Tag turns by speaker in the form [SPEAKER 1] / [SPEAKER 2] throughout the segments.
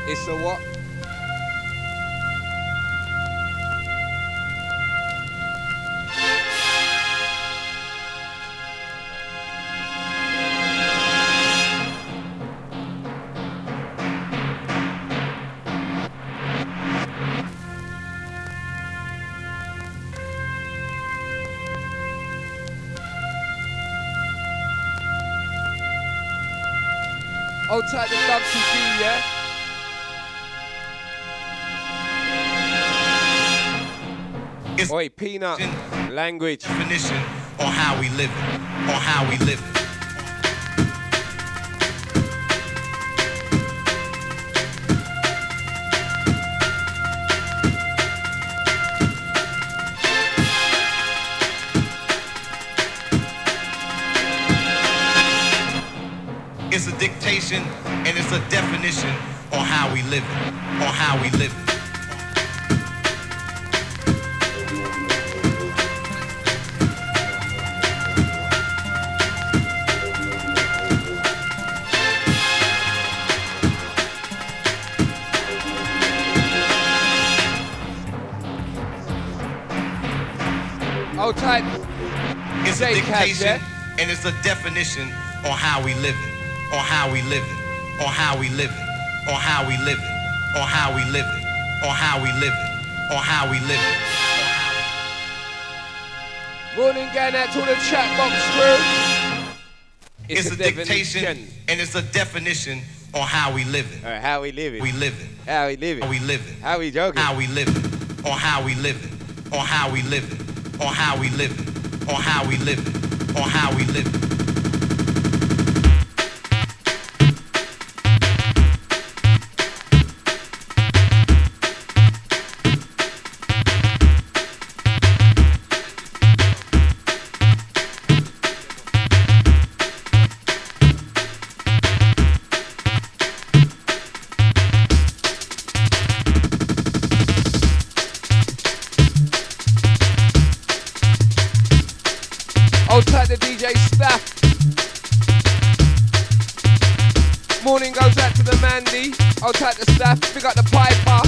[SPEAKER 1] It's a what? Hold tight the Dub CD, yeah?
[SPEAKER 2] It's
[SPEAKER 1] Oi, Peanut, language.
[SPEAKER 2] Definition on how we live it, on how we live it. It's a dictation and it's a definition on how we live it, on how we live it.
[SPEAKER 1] Hold tight.
[SPEAKER 2] It's a dictation and it's a definition on how we live it, on how we live it, on how we live it, on how we live it, on how we live it, on how we live it, on how we live it.
[SPEAKER 1] Morning, going out to all the chat box crew.
[SPEAKER 2] It's a dictation and it's a definition on how we live it.
[SPEAKER 1] How we live it.
[SPEAKER 2] We live it.
[SPEAKER 1] How we live it.
[SPEAKER 2] How we live it.
[SPEAKER 1] How we joking.
[SPEAKER 2] How we live it. On how we live it. On how we live it. On how we live it. On how we live it. On how we live it.
[SPEAKER 1] Hold tight the DJ staff. Morning goes out to the Mandy. Hold tight the staff. Pick up the Piper.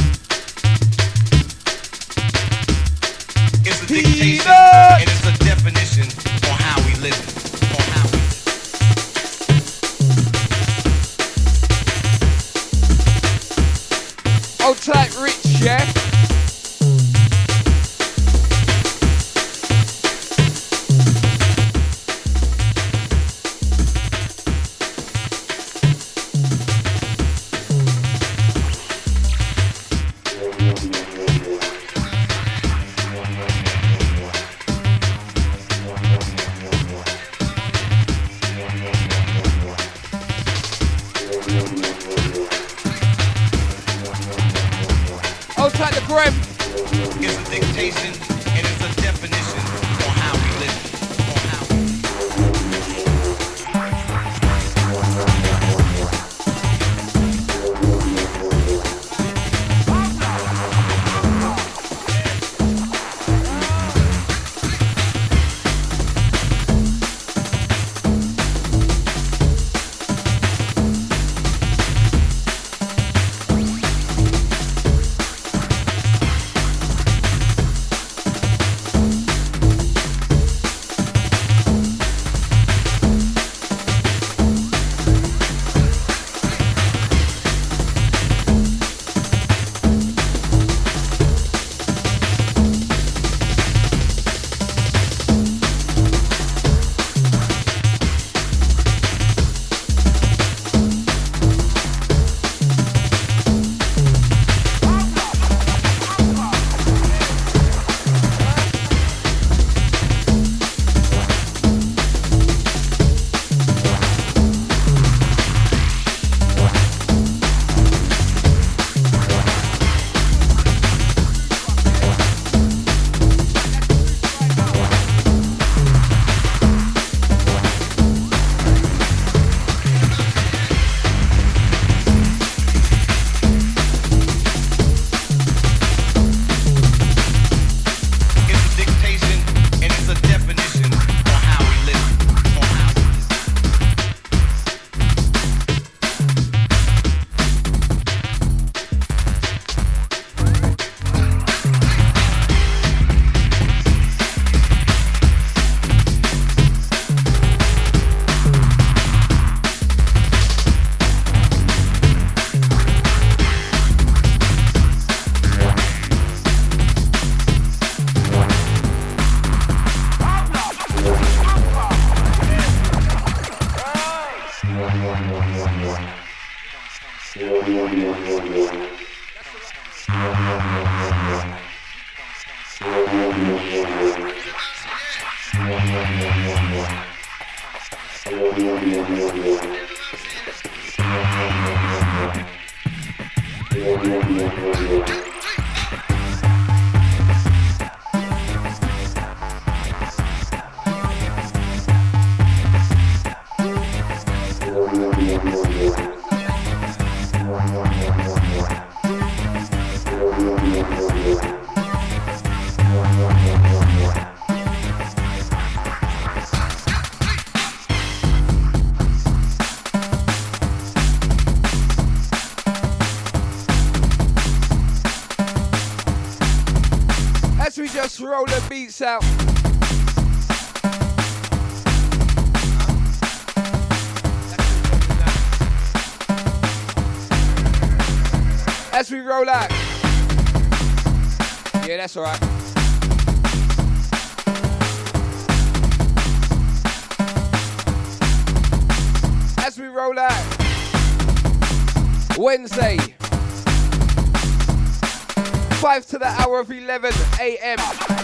[SPEAKER 2] It's a dictation and it's a definition on how we live it. On how we live it.
[SPEAKER 1] Hold tight Rich, yeah? Hold tight the Grim.
[SPEAKER 2] It's a dictation and it's a definition on how we live it. On how we
[SPEAKER 1] Roll the beats out. As we roll out. Yeah, that's all right. As we roll out. Wednesday. 5 to the hour of 11 a.m.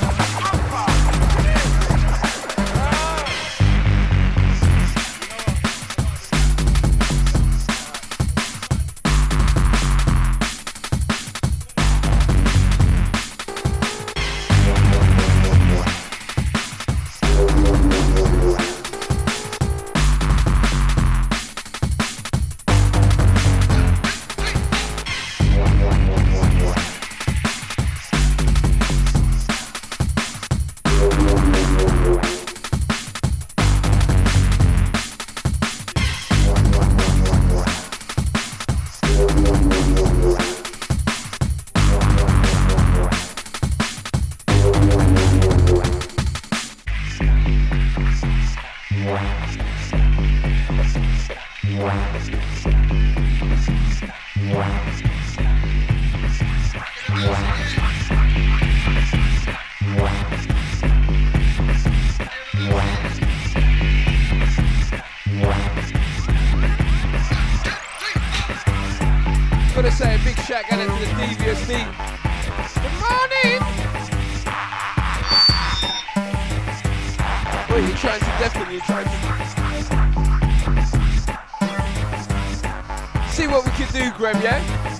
[SPEAKER 1] Gotta say a big shout out to the DVSD. Good morning! What are you trying to deafen? You're trying to... See what we can do, Graham, yeah?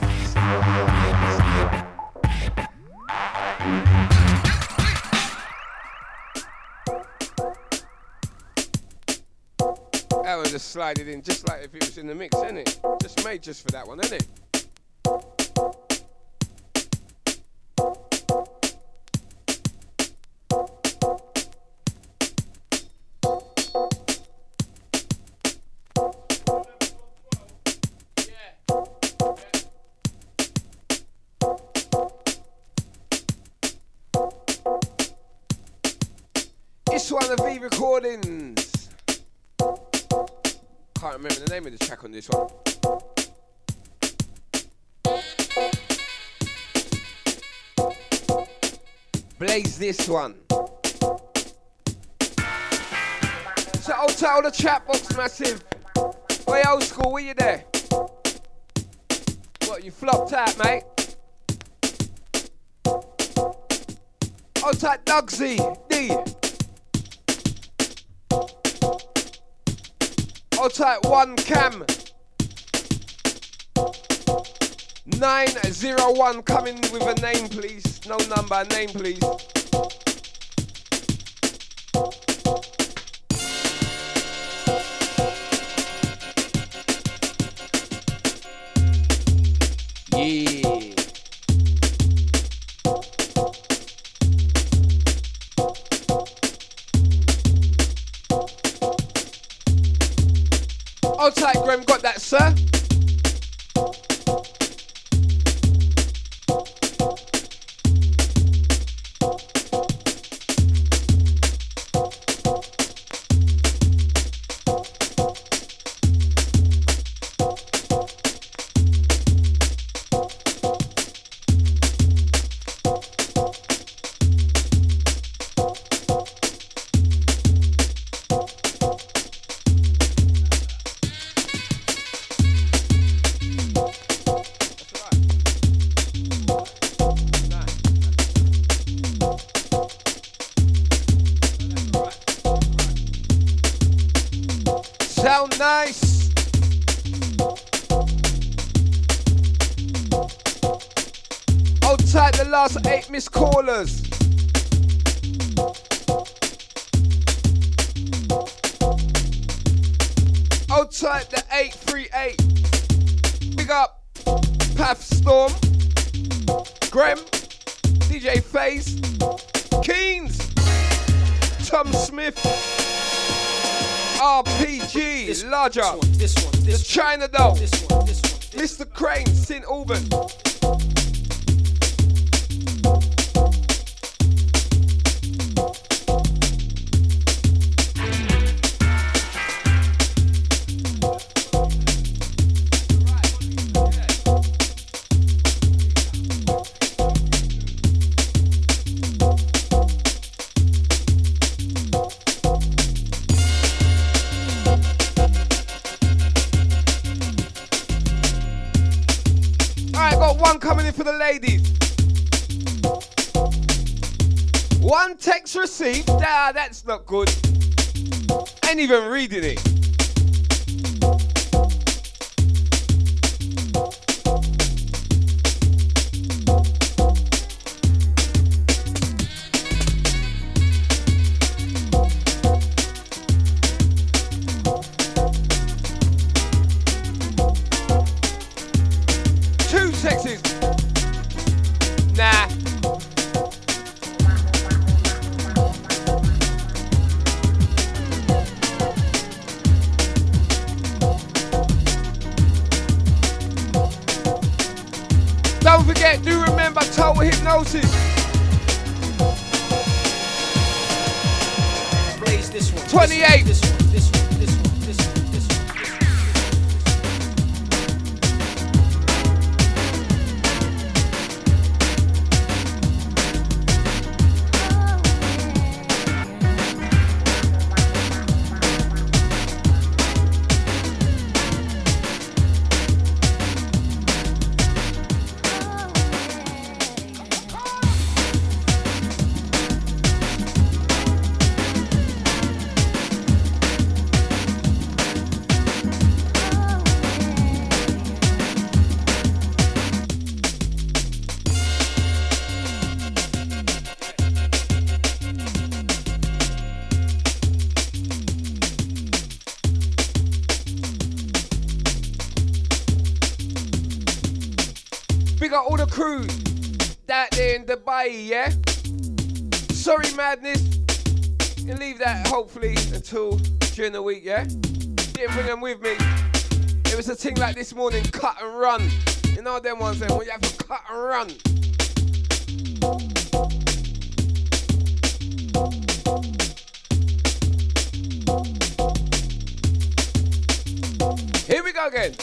[SPEAKER 1] That was just slide it in, just like if it was in the mix, isn't it? Just made just for that one, isn't it? This one of V Recordings. Can't remember the name of the track on this one. Blaze this one. So I'll tell the chat box massive. Way old school, were you there? What, you flopped out, mate? I'll type Dugsy D. I'll type 1 cam 901. Come in with a name, please. No number, name, please. Yeah. Outside Graham, got that, sir? Outside the last 8 missed callers. Outside the 838. Big up Path Storm, Graham, DJ Faze, Keynes, Tom Smith, RPG, this Larger, this one, the China Doll, Mr. Crane, St. Alban. Coming in for the ladies. One text received. Nah, that's not good. Ain't even reading it. Hypnosis. Blaze this one. 28. This one. Crew that there in Dubai, yeah? Sorry Madness. You can leave that hopefully until during the week, yeah? Didn't bring them with me. It was a thing like this morning, cut and run. You know them ones then, when you have to cut and run. Here we go again.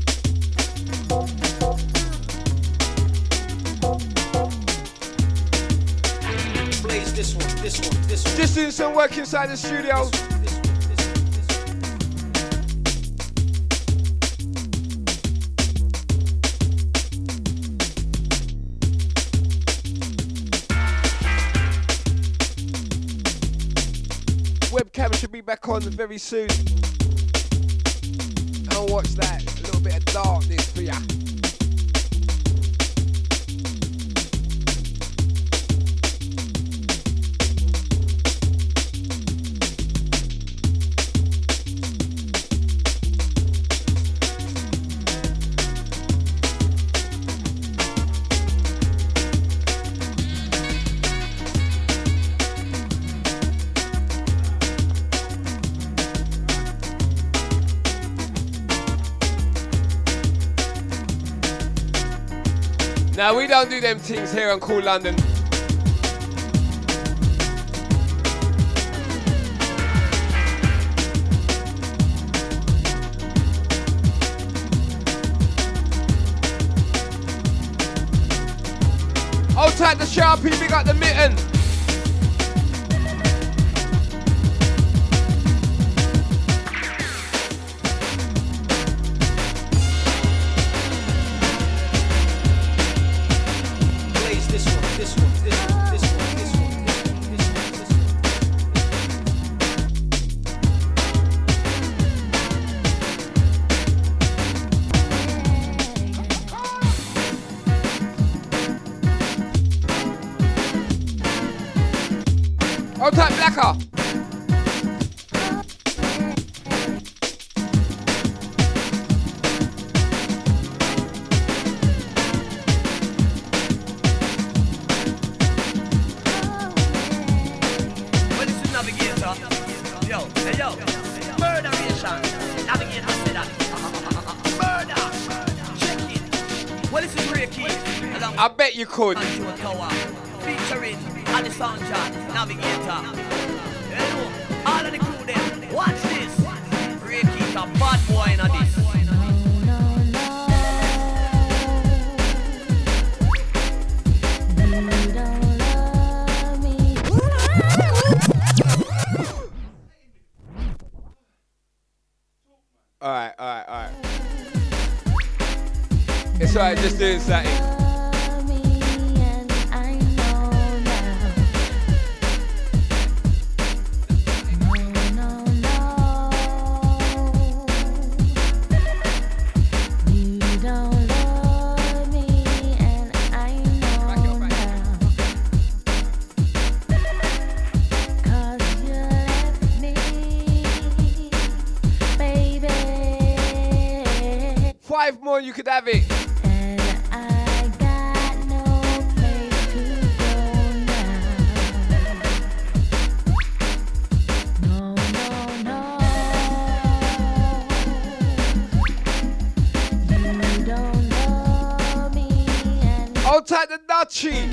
[SPEAKER 1] This one. Just doing some work inside the studio. Webcam should be back on very soon. I'll watch that. A little bit of darkness for ya. Now we don't do them things here on Cool London. Hold tight the Sharpie, we got the mitten. Shaka. I bet you could.
[SPEAKER 3] Featuring on the soundtrack, Navigator. All of the crew there, watch this. Reiki, a bad boy in this.
[SPEAKER 1] Alright. It's alright, just doing something. More, you could have it.
[SPEAKER 4] And I got no place to go now. No. You don't love me. And
[SPEAKER 1] outside the Dutchie.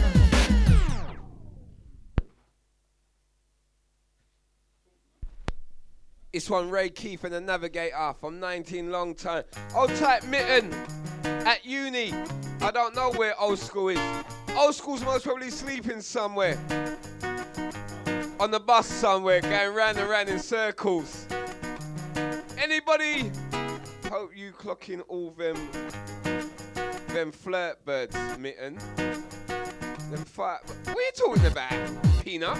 [SPEAKER 1] This one, Ray Keith and the Navigator from 19 Long Time. Old type Mitten at uni. I don't know where Old School is. Old School's most probably sleeping somewhere. On the bus somewhere, going round and round in circles. Anybody? Hope you clocking all them flirt birds, Mitten. Them fight. What are you talking about, Peanut?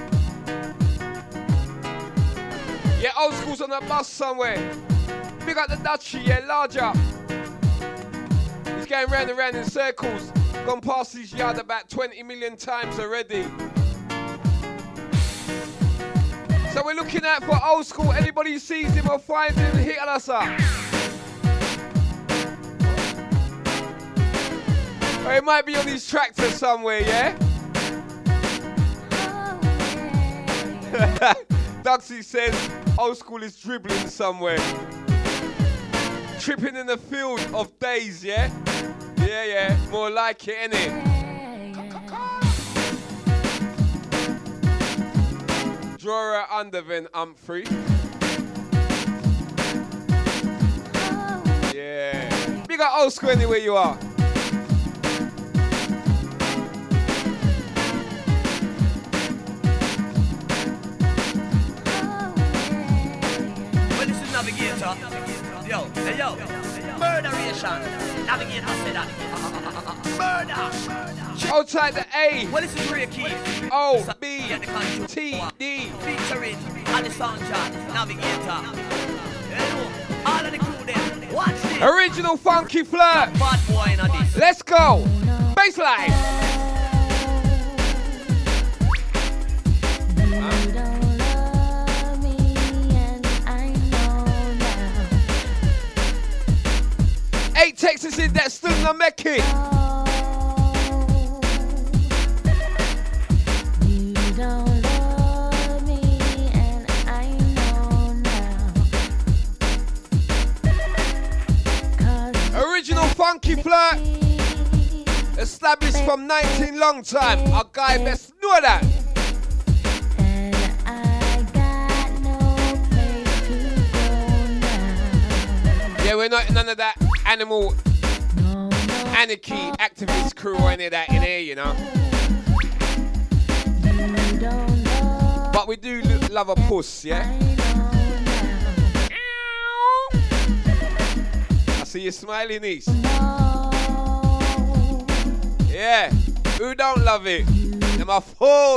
[SPEAKER 1] Yeah, Old School's on the bus somewhere. Big up the Dutchie, yeah, larger. He's going round and round in circles. Gone past his yard about 20 million times already. So we're looking out for Old School. Anybody who sees him or finds him, hit us up. Or it might be on his tractor somewhere, yeah? Duxie says Old School is dribbling somewhere. Tripping in the field of days, yeah? Yeah, more like it, innit? Drawer Underven Humphrey. Yeah. Big up Old School anywhere you are.
[SPEAKER 3] Navigator, yo, murderation. Navigator said that. Murder.
[SPEAKER 1] Outside the A.
[SPEAKER 3] Well, this is Ray Keith.
[SPEAKER 1] O B T D.
[SPEAKER 3] Featuring on the soundtrack, Navigator. All of the crew there, watch this.
[SPEAKER 1] Original Funky Flirt.
[SPEAKER 3] Bad boy in this.
[SPEAKER 1] Let's go. Baseline. Texas in that still not make it.
[SPEAKER 4] you don't love me, and I know now.
[SPEAKER 1] Original Funky Flirt. Established from 19 Long Time. Our guy best know that.
[SPEAKER 4] And I got no place to go now.
[SPEAKER 1] Yeah, we're not none of that animal anarchy activist crew or any of that in here, you know. But we do love a puss, yeah? I see you smiling, niece. Yeah, who don't love it? I'm a fool.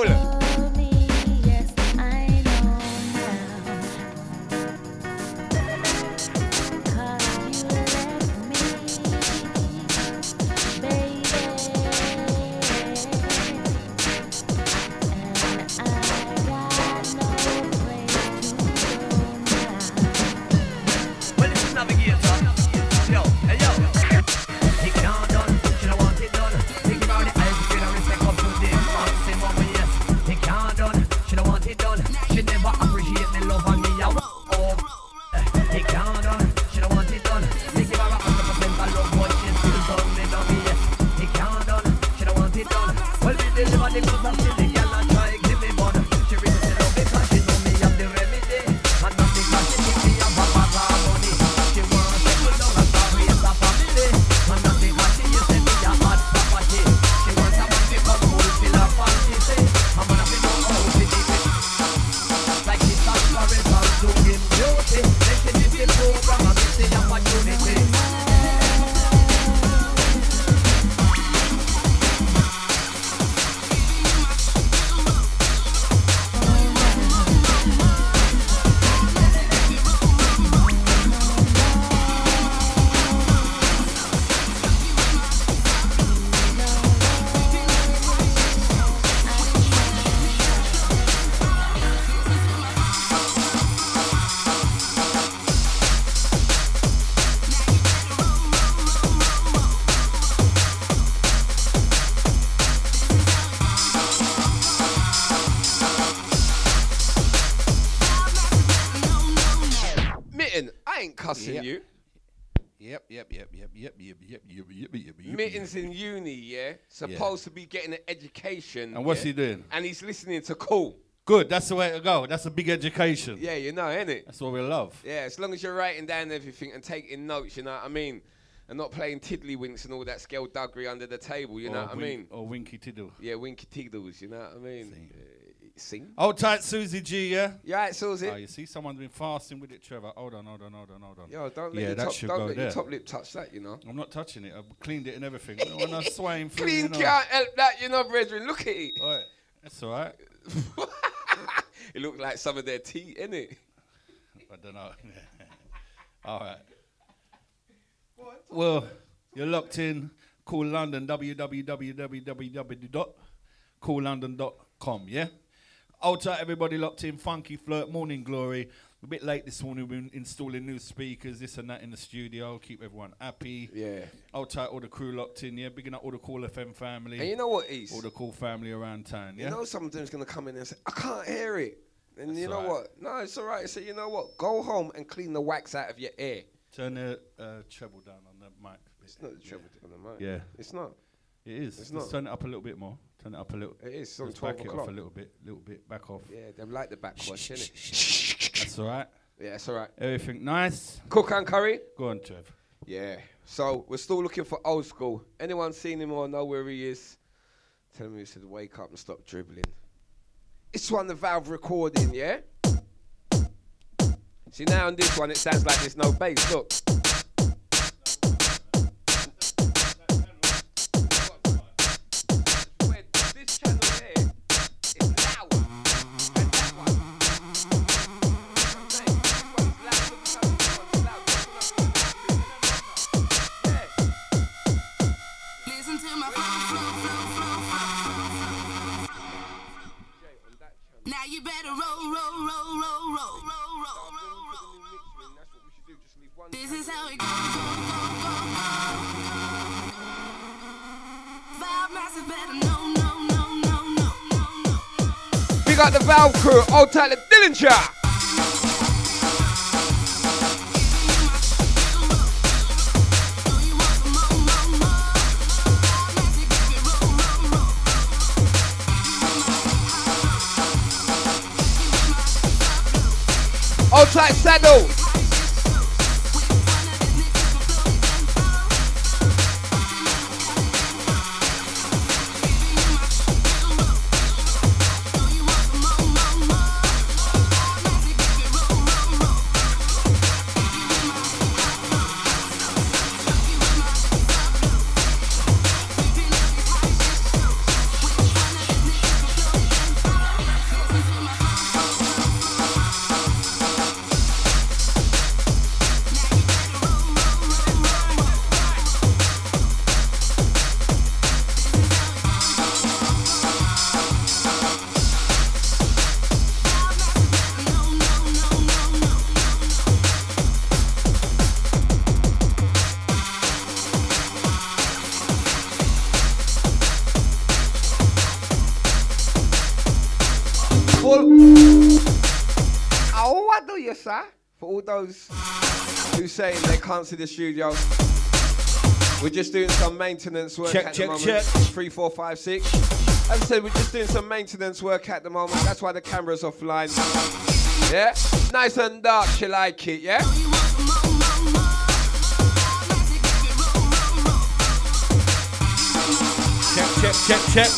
[SPEAKER 5] Yep.
[SPEAKER 1] Mittens in uni, yeah? Supposed to be getting an education.
[SPEAKER 5] And what's
[SPEAKER 1] yeah?
[SPEAKER 5] he doing?
[SPEAKER 1] And he's listening to Cool.
[SPEAKER 5] Good, that's the way to go. That's a big education.
[SPEAKER 1] Yeah, you know, innit?
[SPEAKER 5] That's what we love.
[SPEAKER 1] Yeah, as long as you're writing down everything and taking notes, you know what I mean? And not playing tiddlywinks and all that skelduggery under the table, you know what I mean?
[SPEAKER 5] Or winky tiddle.
[SPEAKER 1] Yeah, winky tiddles, you know what I mean? Sing.
[SPEAKER 5] Hold tight, Susie G, yeah?
[SPEAKER 1] You right, Susie?
[SPEAKER 5] Oh, you see, someone's been fasting with it, Trevor. Hold on.
[SPEAKER 1] Yo, don't let,
[SPEAKER 5] Yeah,
[SPEAKER 1] your,
[SPEAKER 5] that
[SPEAKER 1] top,
[SPEAKER 5] should
[SPEAKER 1] don't
[SPEAKER 5] go
[SPEAKER 1] let
[SPEAKER 5] there.
[SPEAKER 1] your top lip touch that, you know?
[SPEAKER 5] I'm not touching it. I've cleaned it and everything. When I'm swaying through,
[SPEAKER 1] Clean
[SPEAKER 5] you know.
[SPEAKER 1] can't help that, you know, brethren. Look at it.
[SPEAKER 5] Right. That's all right.
[SPEAKER 1] It looked like some of their tea, innit?
[SPEAKER 5] I don't know. All right. Well, you're locked in. Cool London, www.coollondon.com, yeah? Hold tight, everybody locked in. Funky Flirt, Morning Glory. A bit late this morning. We've been installing new speakers, this and that in the studio. Keep everyone happy.
[SPEAKER 1] Yeah.
[SPEAKER 5] Hold tight, all the crew locked in, yeah? Bigging up all the Cool FM family.
[SPEAKER 1] And you know what, East?
[SPEAKER 5] All the cool family around town, yeah?
[SPEAKER 1] You know some of them's going to come in and say, I can't hear it. And
[SPEAKER 5] That's
[SPEAKER 1] you know
[SPEAKER 5] all right.
[SPEAKER 1] what? No, it's all right. So you know what? Go home and clean the wax out of your ear.
[SPEAKER 5] Turn the treble down on the mic.
[SPEAKER 1] It's not the treble on the mic.
[SPEAKER 5] Yeah.
[SPEAKER 1] It's not.
[SPEAKER 5] It is.
[SPEAKER 1] It's
[SPEAKER 5] Just
[SPEAKER 1] not.
[SPEAKER 5] turn it up a little bit more. Turn it up a little.
[SPEAKER 1] It is. It's on
[SPEAKER 5] Just
[SPEAKER 1] 12
[SPEAKER 5] back it
[SPEAKER 1] o'clock.
[SPEAKER 5] off a little bit. Back off.
[SPEAKER 1] Yeah, them like the backwash, innit?
[SPEAKER 5] That's all right.
[SPEAKER 1] Yeah, it's all right.
[SPEAKER 5] Everything nice.
[SPEAKER 1] Cook and curry?
[SPEAKER 5] Go on, Trev.
[SPEAKER 1] Yeah. So we're still looking for old school. Anyone seen him or know where he is? Tell him he said, wake up and stop dribbling. It's one the Valve recording, yeah? See, now on this one, it sounds like there's no bass. Look. This channel here is loud. And that one. I'm saying, this one's loud. Look at how this one's loud. This one's loud. Yeah.
[SPEAKER 6] Listen to my flow. Now you better roll. This is how it goes. Valve Massive better no.
[SPEAKER 1] We got the Valve crew, old tight the Dillinger. Old tight Saddle. What do you say? For all those who saying they can't see the studio, we're just doing some maintenance work at the moment.
[SPEAKER 5] Check.
[SPEAKER 1] 3, 4, 5, 6. As I said, we're just doing some maintenance work at the moment. That's why the camera's offline. Yeah? Nice and dark, you like it, yeah?
[SPEAKER 5] Check.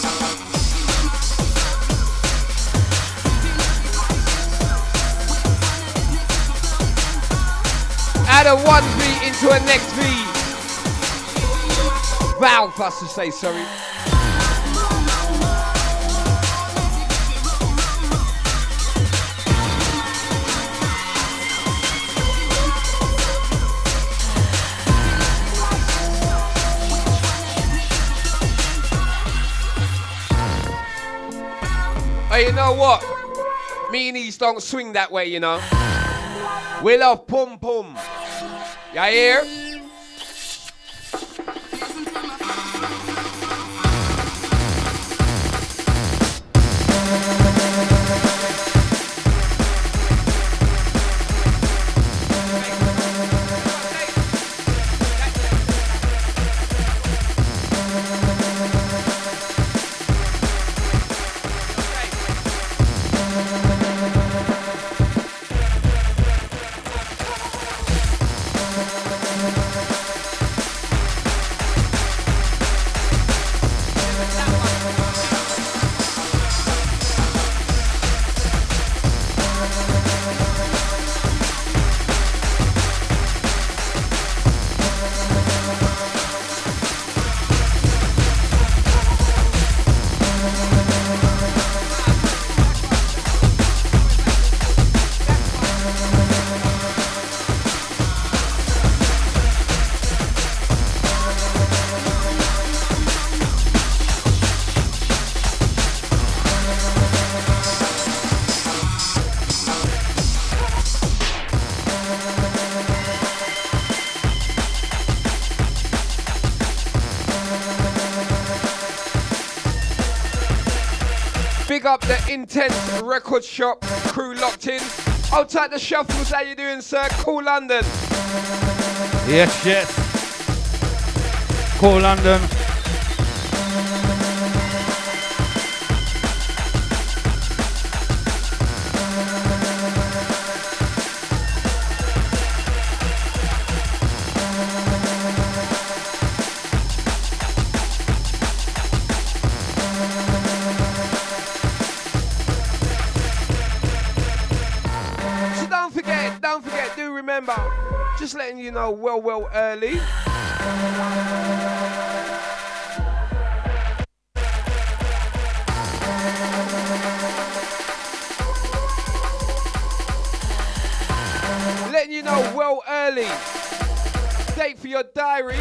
[SPEAKER 1] Add a 1V into a next V. Valve, us to say, sorry. Hey, you know what? Me and East don't swing that way, you know. We love pum pum. You hear? Big up the Intense Record Shop crew locked in. Out at the Shuffles, how you doing, sir? Cool London.
[SPEAKER 5] Yes, yes. Cool London.
[SPEAKER 1] Just letting you know well early. Letting you know well early. Date for your diary.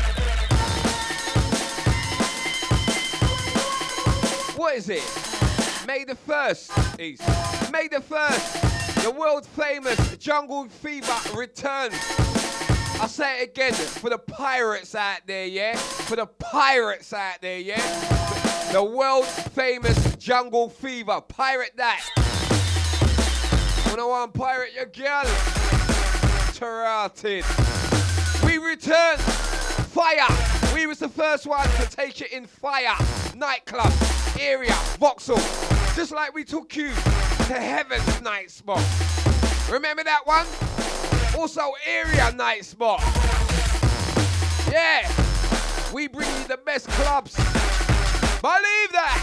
[SPEAKER 1] What is it? May the 1st, East. May the 1st. The world famous Jungle Fever returns. I'll say it again for the pirates out there, yeah? For the pirates out there, yeah? The world famous Jungle Fever. Pirate that. When I want to pirate your girl. Tarotted. We return. Fire. We was the first one to take it in fire. Nightclub. Area. Vauxhall. Just like we took you to Heaven's night spot. Remember that one? Also area night spot. Yeah. We bring you the best clubs. Believe that.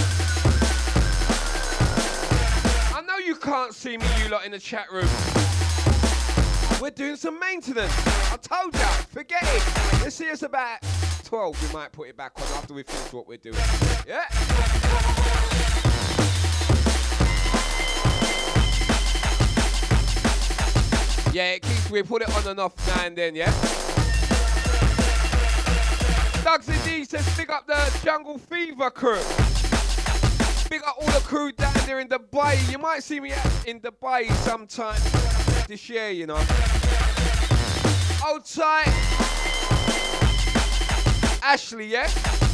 [SPEAKER 1] I know you can't see me, you lot in the chat room. We're doing some maintenance. I told ya, forget it. Let's see us about 12. We might put it back on after we finish what we're doing. Yeah. Yeah, it keeps, we put it on and off now and then, yeah? Dugsy D says, big up the Jungle Fever crew. Big up all the crew down there in Dubai. You might see me in Dubai sometime this year, you know. Hold tight. Ashley, yeah?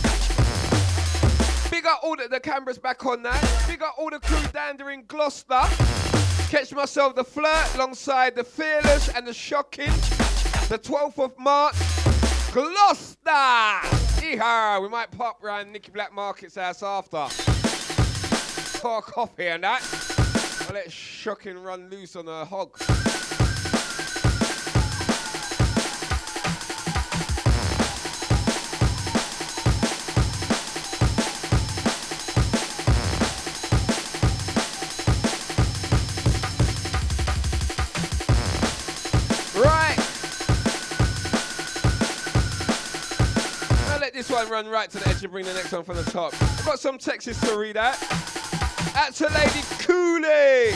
[SPEAKER 1] Big up all the cameras back on now. Big up all the crew down there in Gloucester. Catch myself the Flirt alongside the Fearless and the Shocking. The 12th of March, Gloucester! Yeehaw! We might pop round Nicky Black Market's house after. Pour a coffee and that. I'll let Shocking run loose on a hog. One run right to the edge and bring the next one from the top. I've got some texts to read out. Out to Lady Cooley.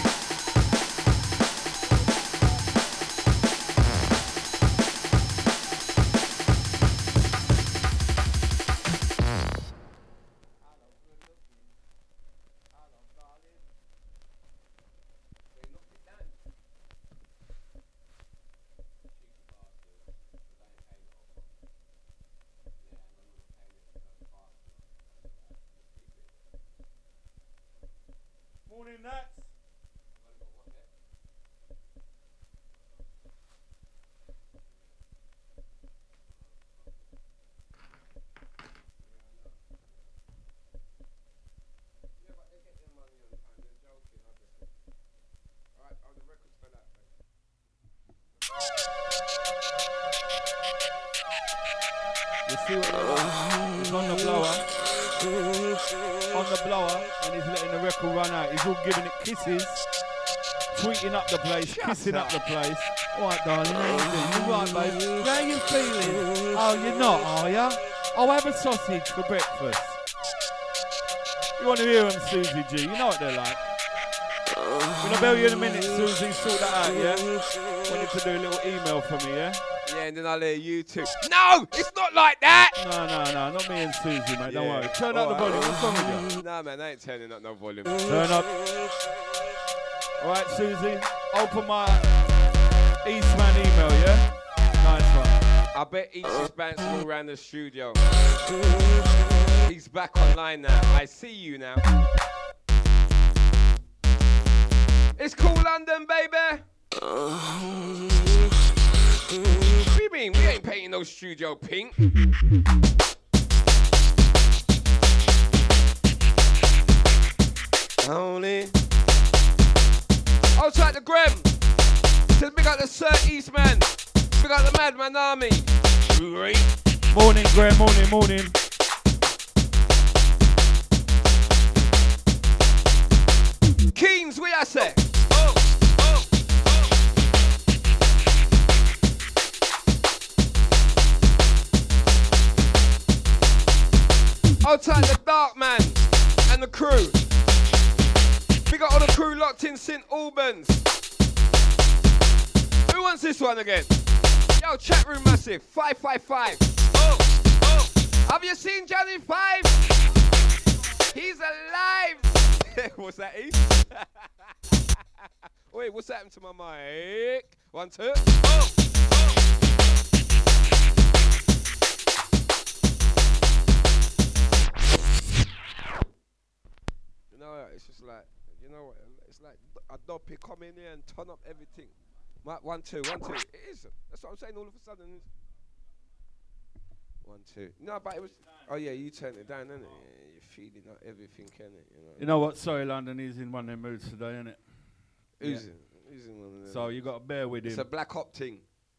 [SPEAKER 5] Morning, Nats. You see what he's on the blower. On the blower, and he's letting the record run out. He's all giving it kisses, tweeting up the place, kissing up the place. All right, darling, how you doing? You right, babe? How you feeling? Oh, you're not, are ya? I'll have a sausage for breakfast. You want to hear them, Susie G? You know what they're like. Gonna bell you in a minute, Susie. Sort that out, yeah? Want you to do a little email for me, yeah?
[SPEAKER 1] Yeah, and then I'll hear you too. No, it's not like that.
[SPEAKER 5] No, not me and Susie, mate. Don't worry. Turn up the volume. What's wrong with you?
[SPEAKER 1] Nah, man, I ain't turning up no volume.
[SPEAKER 5] Turn up. All right, Susie. Open my Eastman email, yeah? Nice one.
[SPEAKER 1] I bet East is bouncing all around the studio. He's back online now. I see you now. It's cool London, baby. What do you mean? We ain't painting no studio pink. Only outside the Grem. Says big up the Sir Eastman. Big up the Madman Army. Right.
[SPEAKER 5] Morning, Graham. Morning.
[SPEAKER 1] Kings, we are say. Outside the Dark Man and the crew. We got all the crew locked in St. Albans. Who wants this one again? Yo, chat room massive, 555. Have you seen Johnny 5? He's alive. What's that, East? Wait, what's happened to my mic? 1, 2. You know, it's just like, you know what? It's like a dopey come in here and turn up everything. 1, 2. It is. That's what I'm saying. All of a sudden. 1, 2. No, but it was. Oh yeah, you turned it down, innit? Yeah, you're feeding up everything, innit?
[SPEAKER 5] You know what? Sorry, London. He's in one of them moods today, innit?
[SPEAKER 1] Who's in one of them?
[SPEAKER 5] So you got to bear with him.
[SPEAKER 1] It's a black op thing.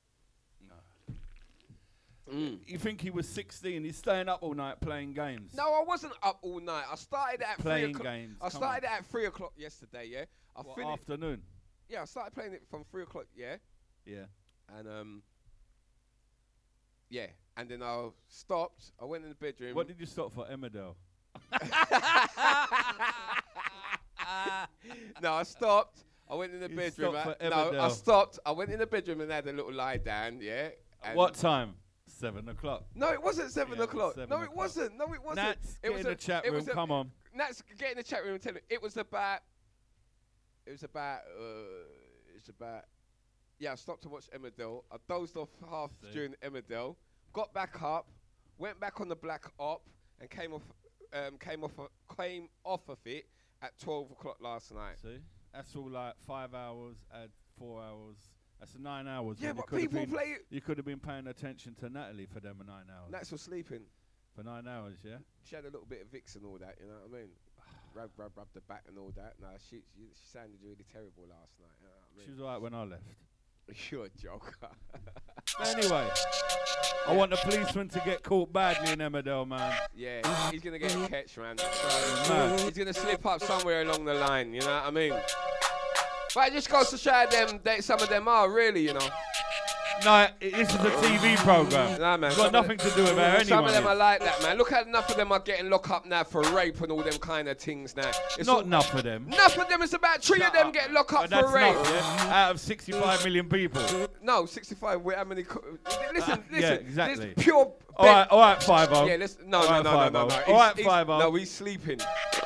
[SPEAKER 5] You think he was 16? He's staying up all night playing games.
[SPEAKER 1] No, I wasn't up all night. I started at
[SPEAKER 5] playing
[SPEAKER 1] 3 o'clock.
[SPEAKER 5] games.
[SPEAKER 1] I started at 3 o'clock yesterday. Yeah.
[SPEAKER 5] What, afternoon?
[SPEAKER 1] Yeah, I started playing it from 3 o'clock. Yeah.
[SPEAKER 5] Yeah.
[SPEAKER 1] And yeah, and then I stopped. I went in the bedroom.
[SPEAKER 5] What did you stop for, Emmerdale?
[SPEAKER 1] No, I stopped. I went in the bedroom. I stopped. I went in the bedroom and had a little lie down. Yeah.
[SPEAKER 5] What time? 7 o'clock.
[SPEAKER 1] No, it wasn't 7 o'clock.
[SPEAKER 5] 7
[SPEAKER 1] No, it
[SPEAKER 5] o'clock.
[SPEAKER 1] wasn't. No, it wasn't.
[SPEAKER 5] Nats, get in the chat room. Come on.
[SPEAKER 1] Nats, get in the chat room and tell me. It was about. Yeah, I stopped to watch Emmerdale. I dozed off half during Emmerdale. Got back up, went back on the black op, and came off of it at 12 o'clock last night.
[SPEAKER 5] See, that's all like 5 hours, add 4 hours. That's 9 hours.
[SPEAKER 1] Yeah, but people play it.
[SPEAKER 5] You could have been paying attention to Natalie for them 9 hours.
[SPEAKER 1] Nats was sleeping.
[SPEAKER 5] For 9 hours, yeah?
[SPEAKER 1] She had a little bit of Vicks and all that, you know what I mean? Rub the back and all that. No, she sounded really terrible last night. You know what I mean?
[SPEAKER 5] She was alright when I left.
[SPEAKER 1] You're a joker.
[SPEAKER 5] Anyway, I want the policeman to get caught badly in Emmerdale, man.
[SPEAKER 1] Yeah, he's going to get a catch, man. He's going to slip up somewhere along the line, you know what I mean? But it just goes to show them that some of them are really, you know.
[SPEAKER 5] No, this is a TV program.
[SPEAKER 1] Nah, man.
[SPEAKER 5] It's got nothing to do with our anyone.
[SPEAKER 1] Some of them are like that, man. Look at enough of them are getting locked up now for rape and all them kind of things now. It's
[SPEAKER 5] not enough of them.
[SPEAKER 1] Enough of them. It's about 3 of them getting locked up for rape.
[SPEAKER 5] Enough, yeah? Out of 65 million people.
[SPEAKER 1] No, 65. How many? Listen.
[SPEAKER 5] Yeah, exactly.
[SPEAKER 1] This pure.
[SPEAKER 5] All right, 5-0.
[SPEAKER 1] Yeah, listen. No.
[SPEAKER 5] All right, 5-0.
[SPEAKER 1] No, he's sleeping.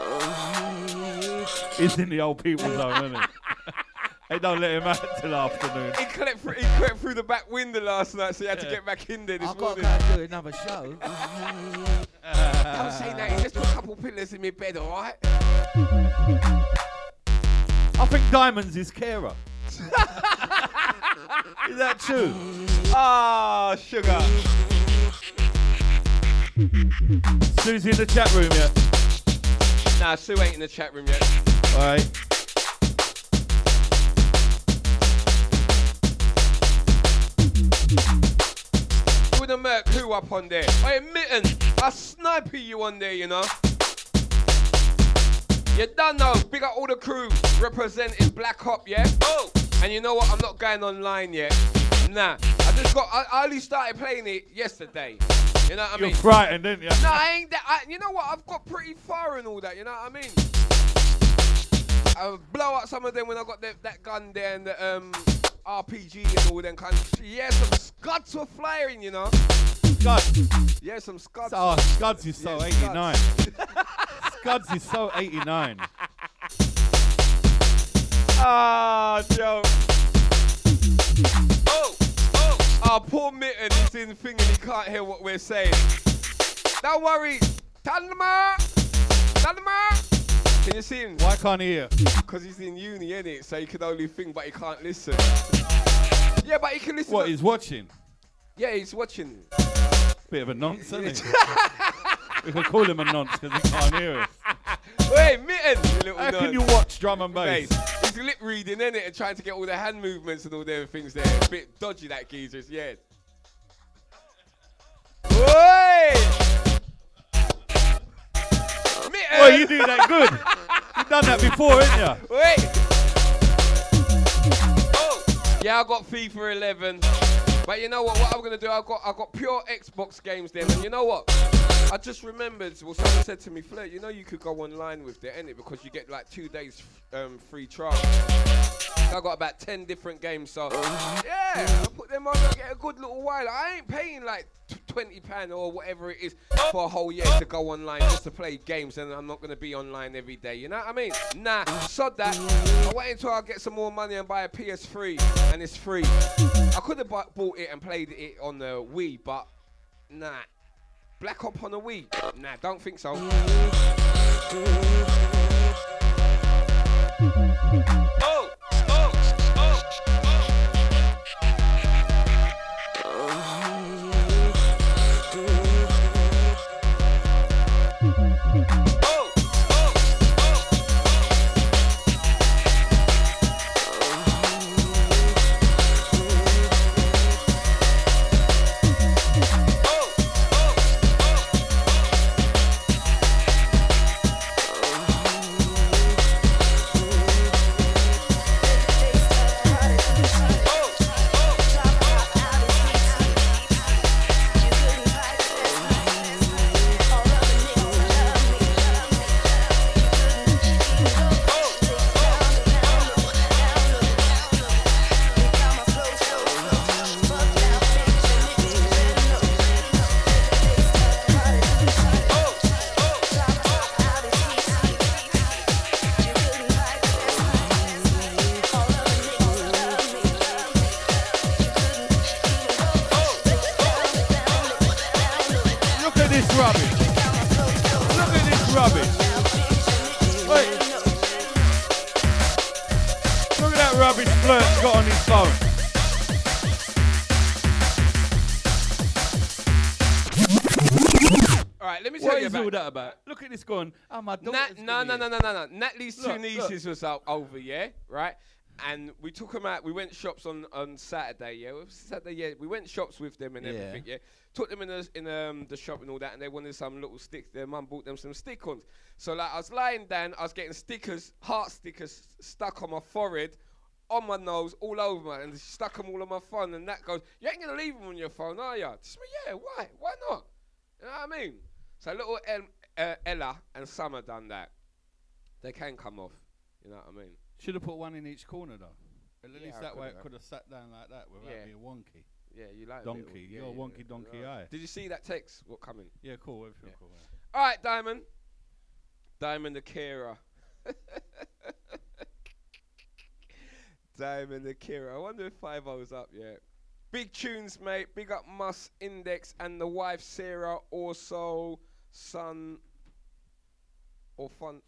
[SPEAKER 5] He's in the old people's home, isn't he? They don't let him out till afternoon.
[SPEAKER 1] He crept through the back window last night, so he had to get back in there this morning.
[SPEAKER 3] I've got to go do another show.
[SPEAKER 1] Don't say that. Just put a couple pillows in my bed, all right?
[SPEAKER 5] I think Diamonds is carer. Is that true?
[SPEAKER 1] Ah, sugar.
[SPEAKER 5] Sue's in the chat room yet?
[SPEAKER 1] Nah, Sue ain't in the chat room yet.
[SPEAKER 5] All right.
[SPEAKER 1] With a Merc who up on there? Hey, Mitten, I sniper you on there, you know. You done know, big up all the crew representing Black Hop, yeah? Oh! And you know what, I'm not going online yet. Nah, I only started playing it yesterday. You know what I mean?
[SPEAKER 5] You're frightened, didn't you?
[SPEAKER 1] No, I ain't that. You know what, I've got pretty far and all that, you know what I mean? I blow up some of them when I got that gun there and the RPG and all them kind of shit. Yeah, some scuds were flying, you know.
[SPEAKER 5] Scuds?
[SPEAKER 1] Yeah, some scuds.
[SPEAKER 5] Oh, Scuds is so 89. Scuds is so 89.
[SPEAKER 1] Ah, Joe. Oh, poor Mitten, he's in thing and he can't hear what we're saying. Don't worry. Tandema. Can you see him?
[SPEAKER 5] Why can't he hear?
[SPEAKER 1] Because he's in uni, innit? So he can only think, but he can't listen. Yeah, but he can listen.
[SPEAKER 5] What, he's watching?
[SPEAKER 1] Yeah, he's watching.
[SPEAKER 5] Bit of a nonce, isn't he? We can call him a nonce because he can't hear us.
[SPEAKER 1] Wait, Mitten, you little
[SPEAKER 5] How
[SPEAKER 1] nerd.
[SPEAKER 5] can you watch drum and bass?
[SPEAKER 1] He's lip reading, innit? And trying to get all the hand movements and all them things there. A bit dodgy, that geezer's, yeah. Oi! Mitten!
[SPEAKER 5] Well, you do that good. You've done that before, haven't you?
[SPEAKER 1] Wait! Oh! Yeah, I got FIFA 11. But you know what I'm gonna do? I got pure Xbox games then, and you know what? I just remembered. Well, someone said to me, Flirt, you know you could go online with it, innit? Because you get like 2 days free trial. I got about 10 different games, so yeah, I put them on. I get a good little while. I ain't paying like £20 or whatever it is for a whole year to go online just to play games, and I'm not gonna be online every day. You know what I mean? Nah, sod that. I wait until I get some more money and buy a PS3, and it's free. I could have bought it and played it on the Wii, but nah. Black Op on the Wii? Nah, don't think so. Oh!
[SPEAKER 5] Look at this going. Oh, my daughter's
[SPEAKER 1] No. Natalie's two nieces was over, yeah, right? And we took them out. We went shops on Saturday, yeah. It was Saturday, yeah. We went shops with them and everything, yeah. Took them in the shop and all that, and they wanted some little sticks. Their mum bought them some stick-ons. So like I was lying down, I was getting stickers, heart stickers, stuck on my forehead, on my nose, all over, and she stuck them all on my phone. And that goes, you ain't gonna leave them on your phone, are you? Just me, yeah. Why? Why not? You know what I mean? So little Ella and Summer done that. They can come off. You know what I mean?
[SPEAKER 5] Should have put one in each corner though. At least that way it
[SPEAKER 1] have.
[SPEAKER 5] could have sat down like that without being wonky.
[SPEAKER 1] Yeah, you like
[SPEAKER 5] donkey. You're a wonky donkey eye.
[SPEAKER 1] Did you see that text? What coming?
[SPEAKER 5] Yeah, cool. Everything cool. Yeah.
[SPEAKER 1] All right, Diamond. Diamond Akira. Diamond Akira. I wonder if 5-0's up yet. Big tunes, mate. Big up Mus, Index, and the wife Sarah. Also, son or fun.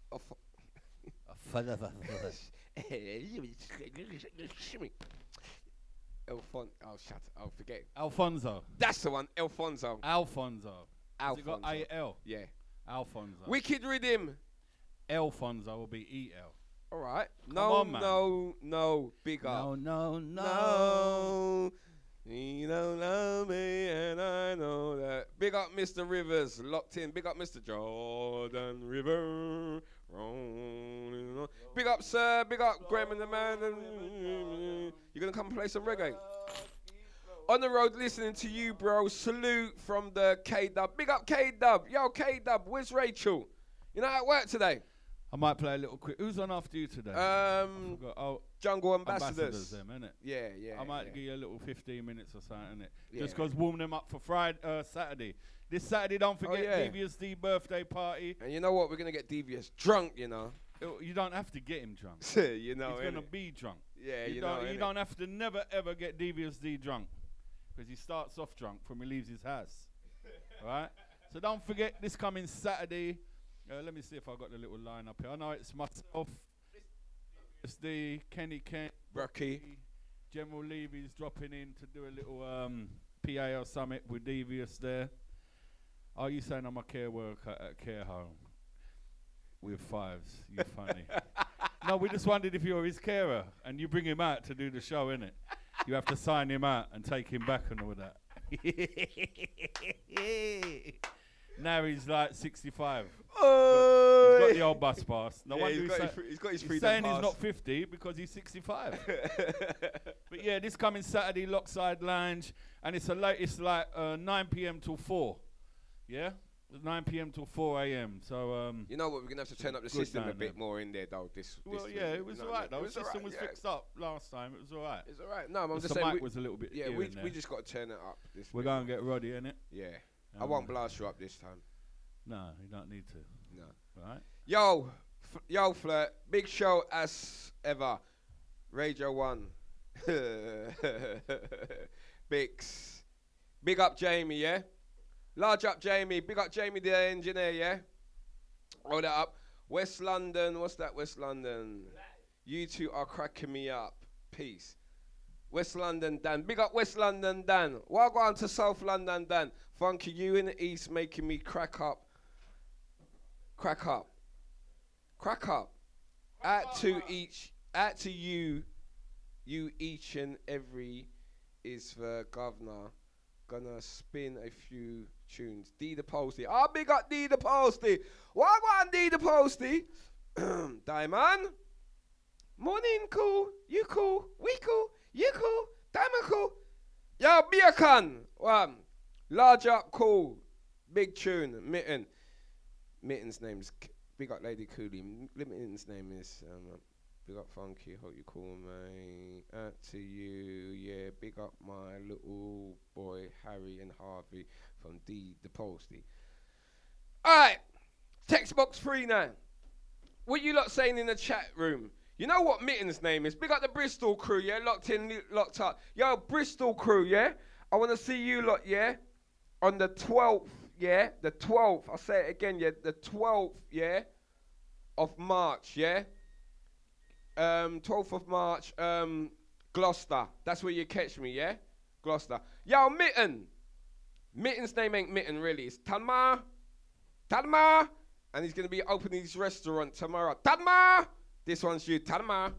[SPEAKER 1] Elfon. Oh, shut it. Oh, forget.
[SPEAKER 5] Alfonso.
[SPEAKER 1] That's the one. Alfonso.
[SPEAKER 5] Alfonso. Has it got A-L?
[SPEAKER 1] Yeah.
[SPEAKER 5] Alfonso.
[SPEAKER 1] Wicked Rhythm.
[SPEAKER 5] Alfonso will be E-L.
[SPEAKER 1] All right.
[SPEAKER 5] No.
[SPEAKER 1] Big up.
[SPEAKER 5] No.
[SPEAKER 1] You don't love me, and I know that. Big up Mr. Rivers, locked in. Big up Mr. Jordan River. Big up, sir. Big up Graham and the man. You gonna come and play some reggae? On the road listening to you, bro. Salute from the K-Dub. Big up K-Dub. Yo, K-Dub, where's Rachel? You know how it worked today?
[SPEAKER 5] I might play a little quick. Who's on after you today?
[SPEAKER 1] Jungle Ambassadors.
[SPEAKER 5] Them, innit?
[SPEAKER 1] Yeah.
[SPEAKER 5] I might give you a little 15 minutes or something, innit?
[SPEAKER 1] Yeah.
[SPEAKER 5] Just because warm them up for Saturday. This Saturday, don't forget Devious D birthday party.
[SPEAKER 1] And you know what? We're going to get Devious drunk, you know.
[SPEAKER 5] You don't have to get him drunk.
[SPEAKER 1] You know,
[SPEAKER 5] he's going to be drunk.
[SPEAKER 1] Yeah,
[SPEAKER 5] you don't have to never, ever get Devious D drunk. Because he starts off drunk from he leaves his house. All right? So don't forget this coming Saturday. Let me see if I got the little line up here. I know it's myself. It's the Kenny Kent.
[SPEAKER 1] Rocky.
[SPEAKER 5] General Levy's dropping in to do a little PA or summit with Devious there. Are you saying I'm a care worker at a care home with fives? You funny. No, we just wondered if you're his carer and you bring him out to do the show, innit? You have to sign him out and take him back and all that. Now he's like 65.
[SPEAKER 1] Oh,
[SPEAKER 5] He's got the old bus pass. No wonder
[SPEAKER 1] he's got his
[SPEAKER 5] he's
[SPEAKER 1] freedom
[SPEAKER 5] saying
[SPEAKER 1] pass.
[SPEAKER 5] he's not 50 because he's 65. But yeah, this coming Saturday, Lockside Lounge, and it's it's like 9 p.m. till 4. Yeah, 9 p.m. till 4 a.m. So
[SPEAKER 1] you know what? We're gonna have to turn up the
[SPEAKER 5] good
[SPEAKER 1] system a
[SPEAKER 5] down
[SPEAKER 1] bit
[SPEAKER 5] there.
[SPEAKER 1] more in there, though.
[SPEAKER 5] well,
[SPEAKER 1] this
[SPEAKER 5] yeah,
[SPEAKER 1] week,
[SPEAKER 5] it was
[SPEAKER 1] you know
[SPEAKER 5] alright
[SPEAKER 1] what I
[SPEAKER 5] though.
[SPEAKER 1] mean?
[SPEAKER 5] The system was fixed up last time. It was alright.
[SPEAKER 1] It's alright. No, I'm just
[SPEAKER 5] The
[SPEAKER 1] saying.
[SPEAKER 5] mic was a little bit.
[SPEAKER 1] Yeah,
[SPEAKER 5] here
[SPEAKER 1] we
[SPEAKER 5] and there.
[SPEAKER 1] just got to turn it up. This
[SPEAKER 5] We're
[SPEAKER 1] week.
[SPEAKER 5] gonna get Roddy, innit?
[SPEAKER 1] Yeah, I won't blast you up this time.
[SPEAKER 5] No, you don't need to.
[SPEAKER 1] No.
[SPEAKER 5] Right?
[SPEAKER 1] Yo, Flirt. Big show as ever. Radio 1. Bix. Big up Jamie, yeah? Large up Jamie. Big up Jamie, the engineer, yeah? Roll that up. West London. What's that, West London? You two are cracking me up. Peace. West London Dan. Big up West London Dan. Well, go on to South London Dan. Funky, you in the East making me crack up. Crack up. Crack up. Out to you each and every is the governor. Gonna spin a few tunes. D the Posty. Oh, big up D the Posty. What on D the Posty? Diamond. Morning cool. You cool. We cool. You cool. Diamond cool. Yo, Beacon. Large up cool. Big tune. Mitten. Mitten's name's big up Lady Cooley. Mitten's name is big up Funky. Hope you call me. Out to you, yeah. Big up my little boy Harry and Harvey from D the Posty. All right, text box 3 now. What you lot saying in the chat room? You know what Mitten's name is? Big up the Bristol crew, yeah. Locked in, locked up. Yo, Bristol crew, yeah. I want to see you lot, yeah. On the 12th. Yeah, the 12th, I'll say it again, yeah, the 12th, yeah, of March, yeah? 12th of March, Gloucester, that's where you catch me, yeah? Gloucester. Yo, Mitten. Mitten's name ain't Mitten, really, it's Tanma, and he's gonna be opening his restaurant tomorrow. Tanma! This one's you, Tanma.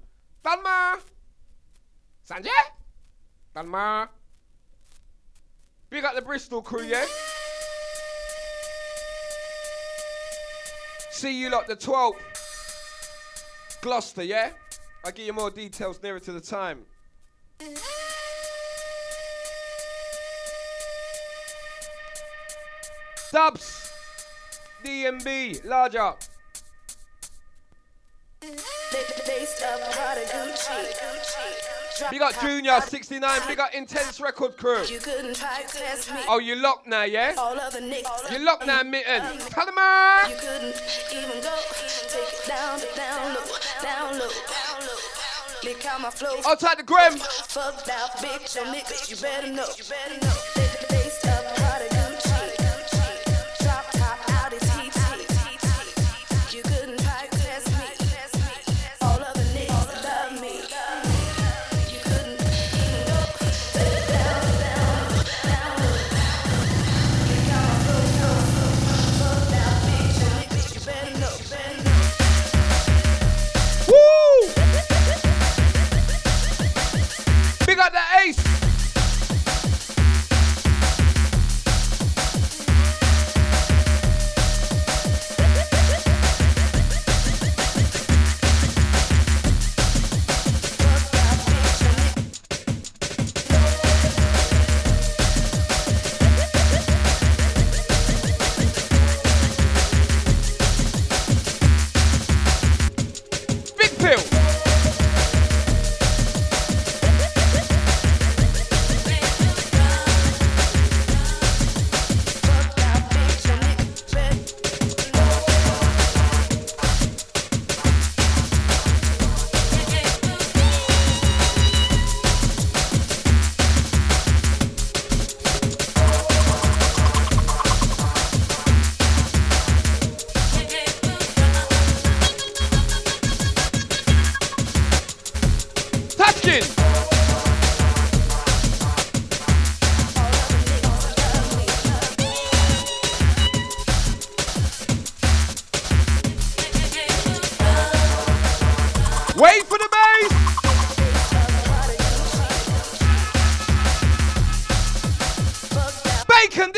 [SPEAKER 1] Sanjay? Tanma. Big up the Bristol crew, yeah? See you lot the 12th. Gloucester, yeah? I'll give you more details nearer to the time. Dubs. DMB. Large up. Big up Junior, 69. Big up Intense Record Crew.
[SPEAKER 6] You couldn't try to test me.
[SPEAKER 1] Oh, you locked now, yeah?
[SPEAKER 6] All of the niggas.
[SPEAKER 1] You locked now, Mitten. Tell them out.
[SPEAKER 6] You couldn't even go. Take it down low. Look how my flow.
[SPEAKER 1] Outside the Graham.
[SPEAKER 6] Fucked out bitch, so niggas, you better know. Based up how to Gucci. Drop top out is heat. You couldn't try to test me. All of the niggas love me. You couldn't even go. Take it down low. Look how my flow. Fucked out bitch, so niggas, you better know.
[SPEAKER 1] Woo! Big up the Ace.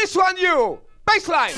[SPEAKER 1] this one, you. Baseline.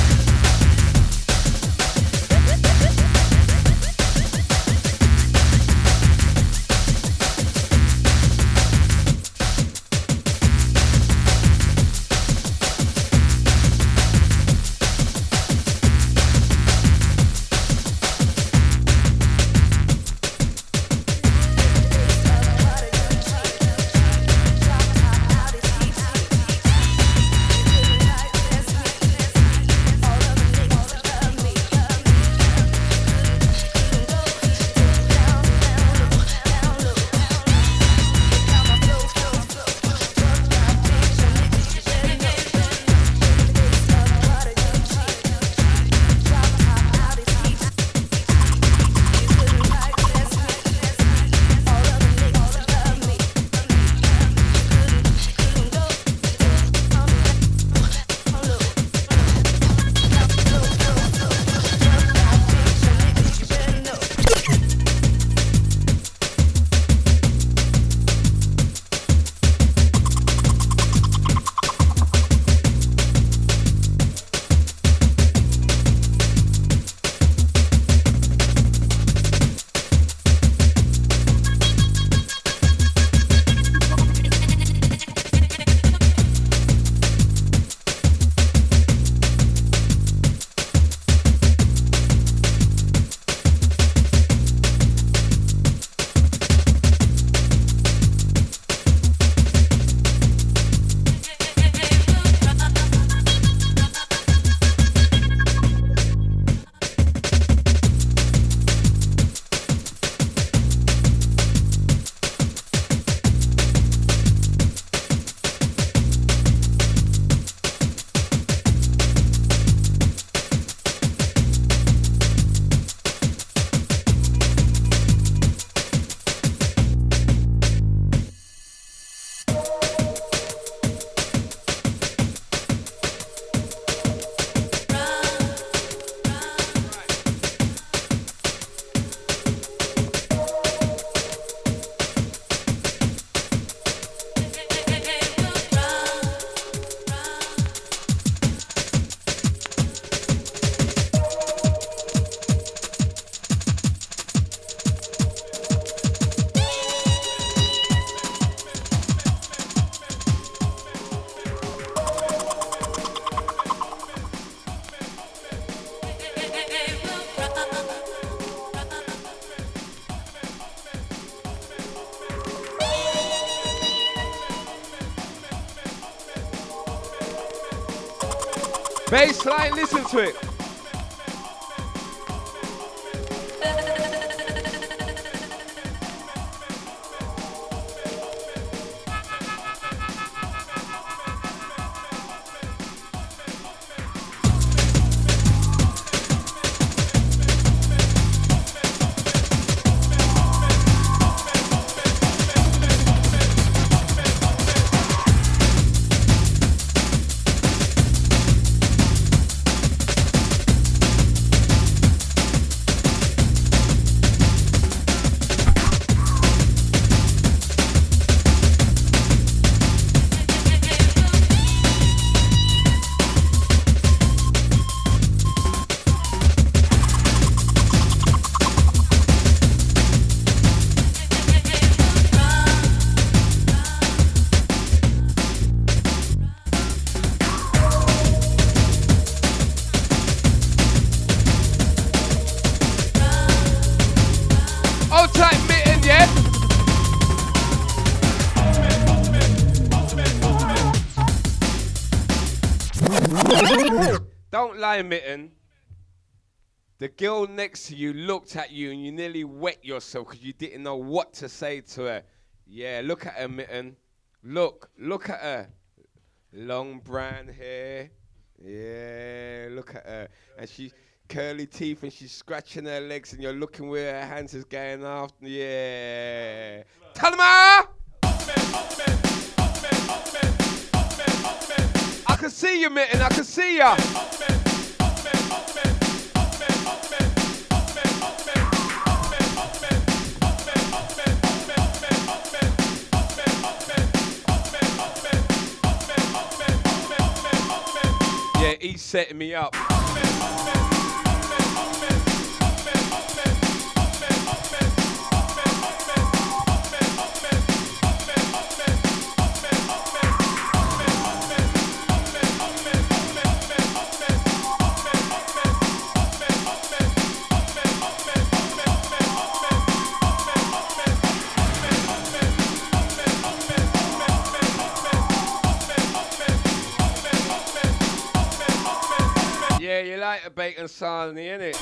[SPEAKER 1] Baseline, listen to it. Don't lie, Mitten. The girl next to you looked at you and you nearly wet yourself because you didn't know what to say to her. Yeah, look at her, Mitten. Look at her. Long brown hair. Yeah, look at her. And she's curly teeth and she's scratching her legs and you're looking where her hands is going after. Yeah. Talma! I can see you, Mitten. I can see ya. Yeah, he's setting me up. Yeah, you like a bacon sarnie, innit?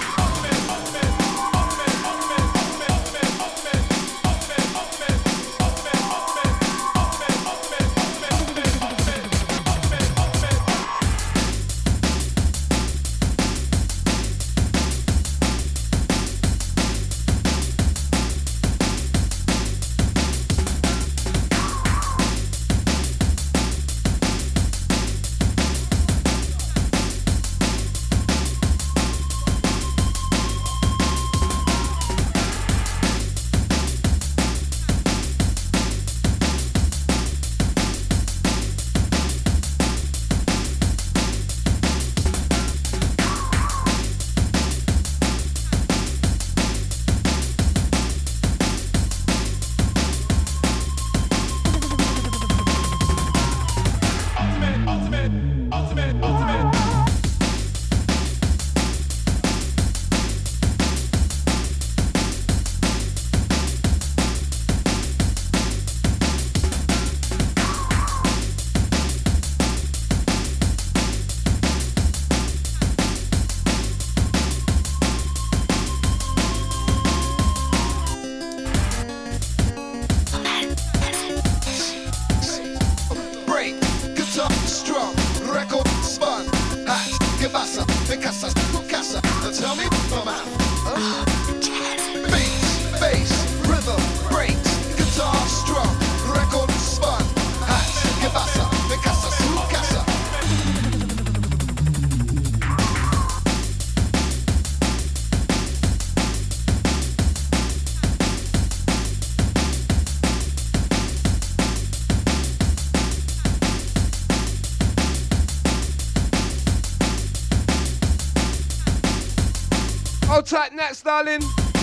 [SPEAKER 1] Hold tight, Nats, darling.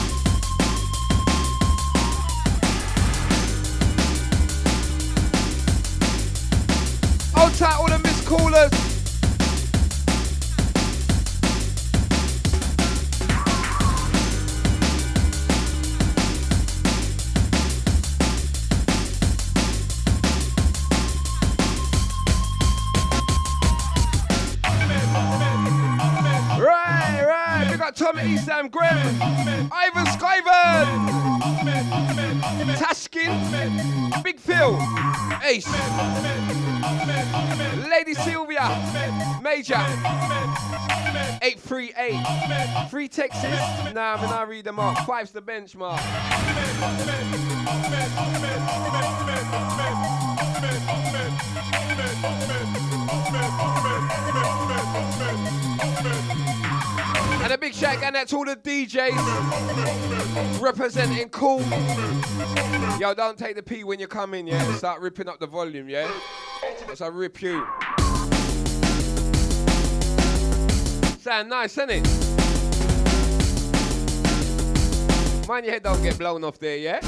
[SPEAKER 1] Hold tight, all the missed callers. Tommy, Sam Graham, Ivan Skyven, Tashkin, Big Phil, Ace, Lady Sylvia, Major, 838, Free Texas, nah, I'm gonna read them up, 5's the benchmark. And a big shout out to all the DJs representing cool. Yo, don't take the P when you come in, yeah? Start ripping up the volume, yeah? So I rip you. Sound nice, isn't it? Mind your head don't get blown off there, yeah?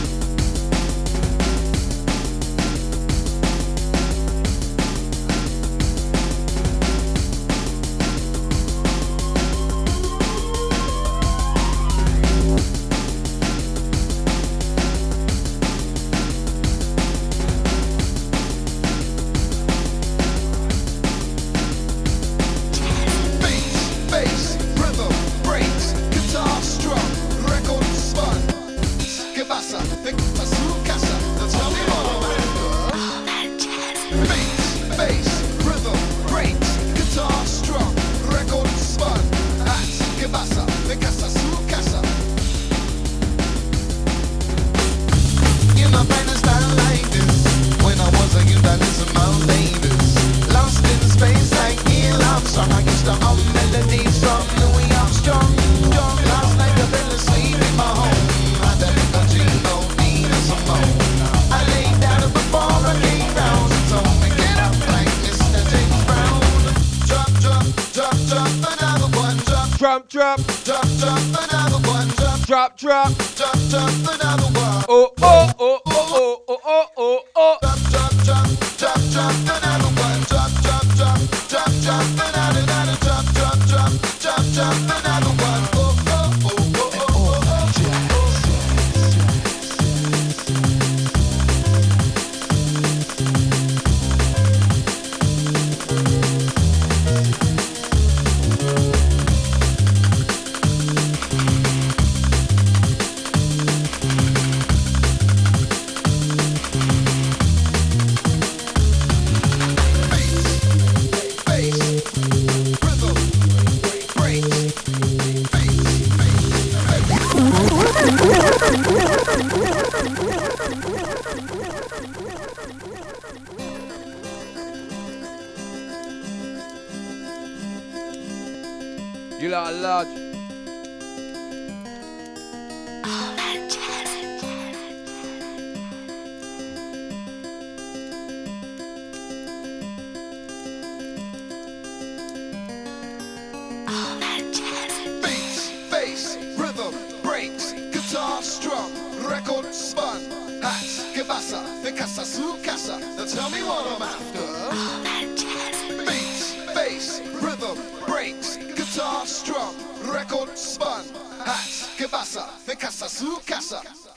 [SPEAKER 1] Drop, drop.
[SPEAKER 7] Drop, drop, another one.
[SPEAKER 1] Drop, drop.
[SPEAKER 7] Drop, drop, another one.
[SPEAKER 1] Oh, oh, oh, oh, oh, oh, oh, oh, oh.
[SPEAKER 7] Drop, drop, drop, drop, drop, another one. Drop, drop, drop, drop, drop, another, drop, drop, drop, drop, drop, another one. Oh, oh, oh, oh, oh, oh, oh.
[SPEAKER 1] You lot are large.
[SPEAKER 7] Bass, rhythm, breaks, guitar strum, record spun, hats, kibasa, Mikasa, Sukasa. Now tell me what I'm after. Bass, rhythm, breaks, guitar strum, record spun, hats, kibasa, Mikasa, Sukasa.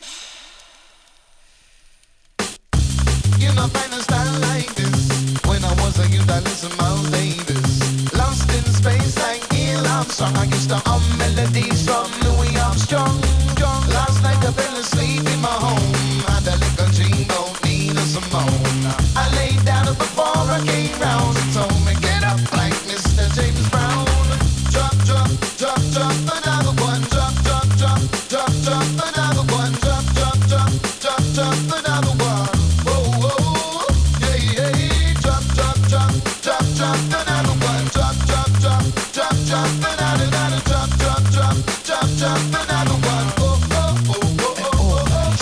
[SPEAKER 7] You know, find a style like this. When I was a youth, I listened to Miles Davis. Lost in space like Neil Armstrong. I used to hum melodies from Louis Armstrong. Last night I fell asleep in my home. Had a little dream of Nina Simone. I laid down before I came round and told me, get up like Mr. James Brown. Drop, drop, drop, drop, another one. Drop, drop, drop, drop, drop, another one. Drop, drop, drop, drop, drop, another one. Whoa, whoa, yeah, yeah. Drop, drop, drop, drop, drop, another one. Drop, drop, drop, drop, drop, another, drop, drop, drop, drop, drop, another one. Oh, oh, oh, oh, oh, oh, oh.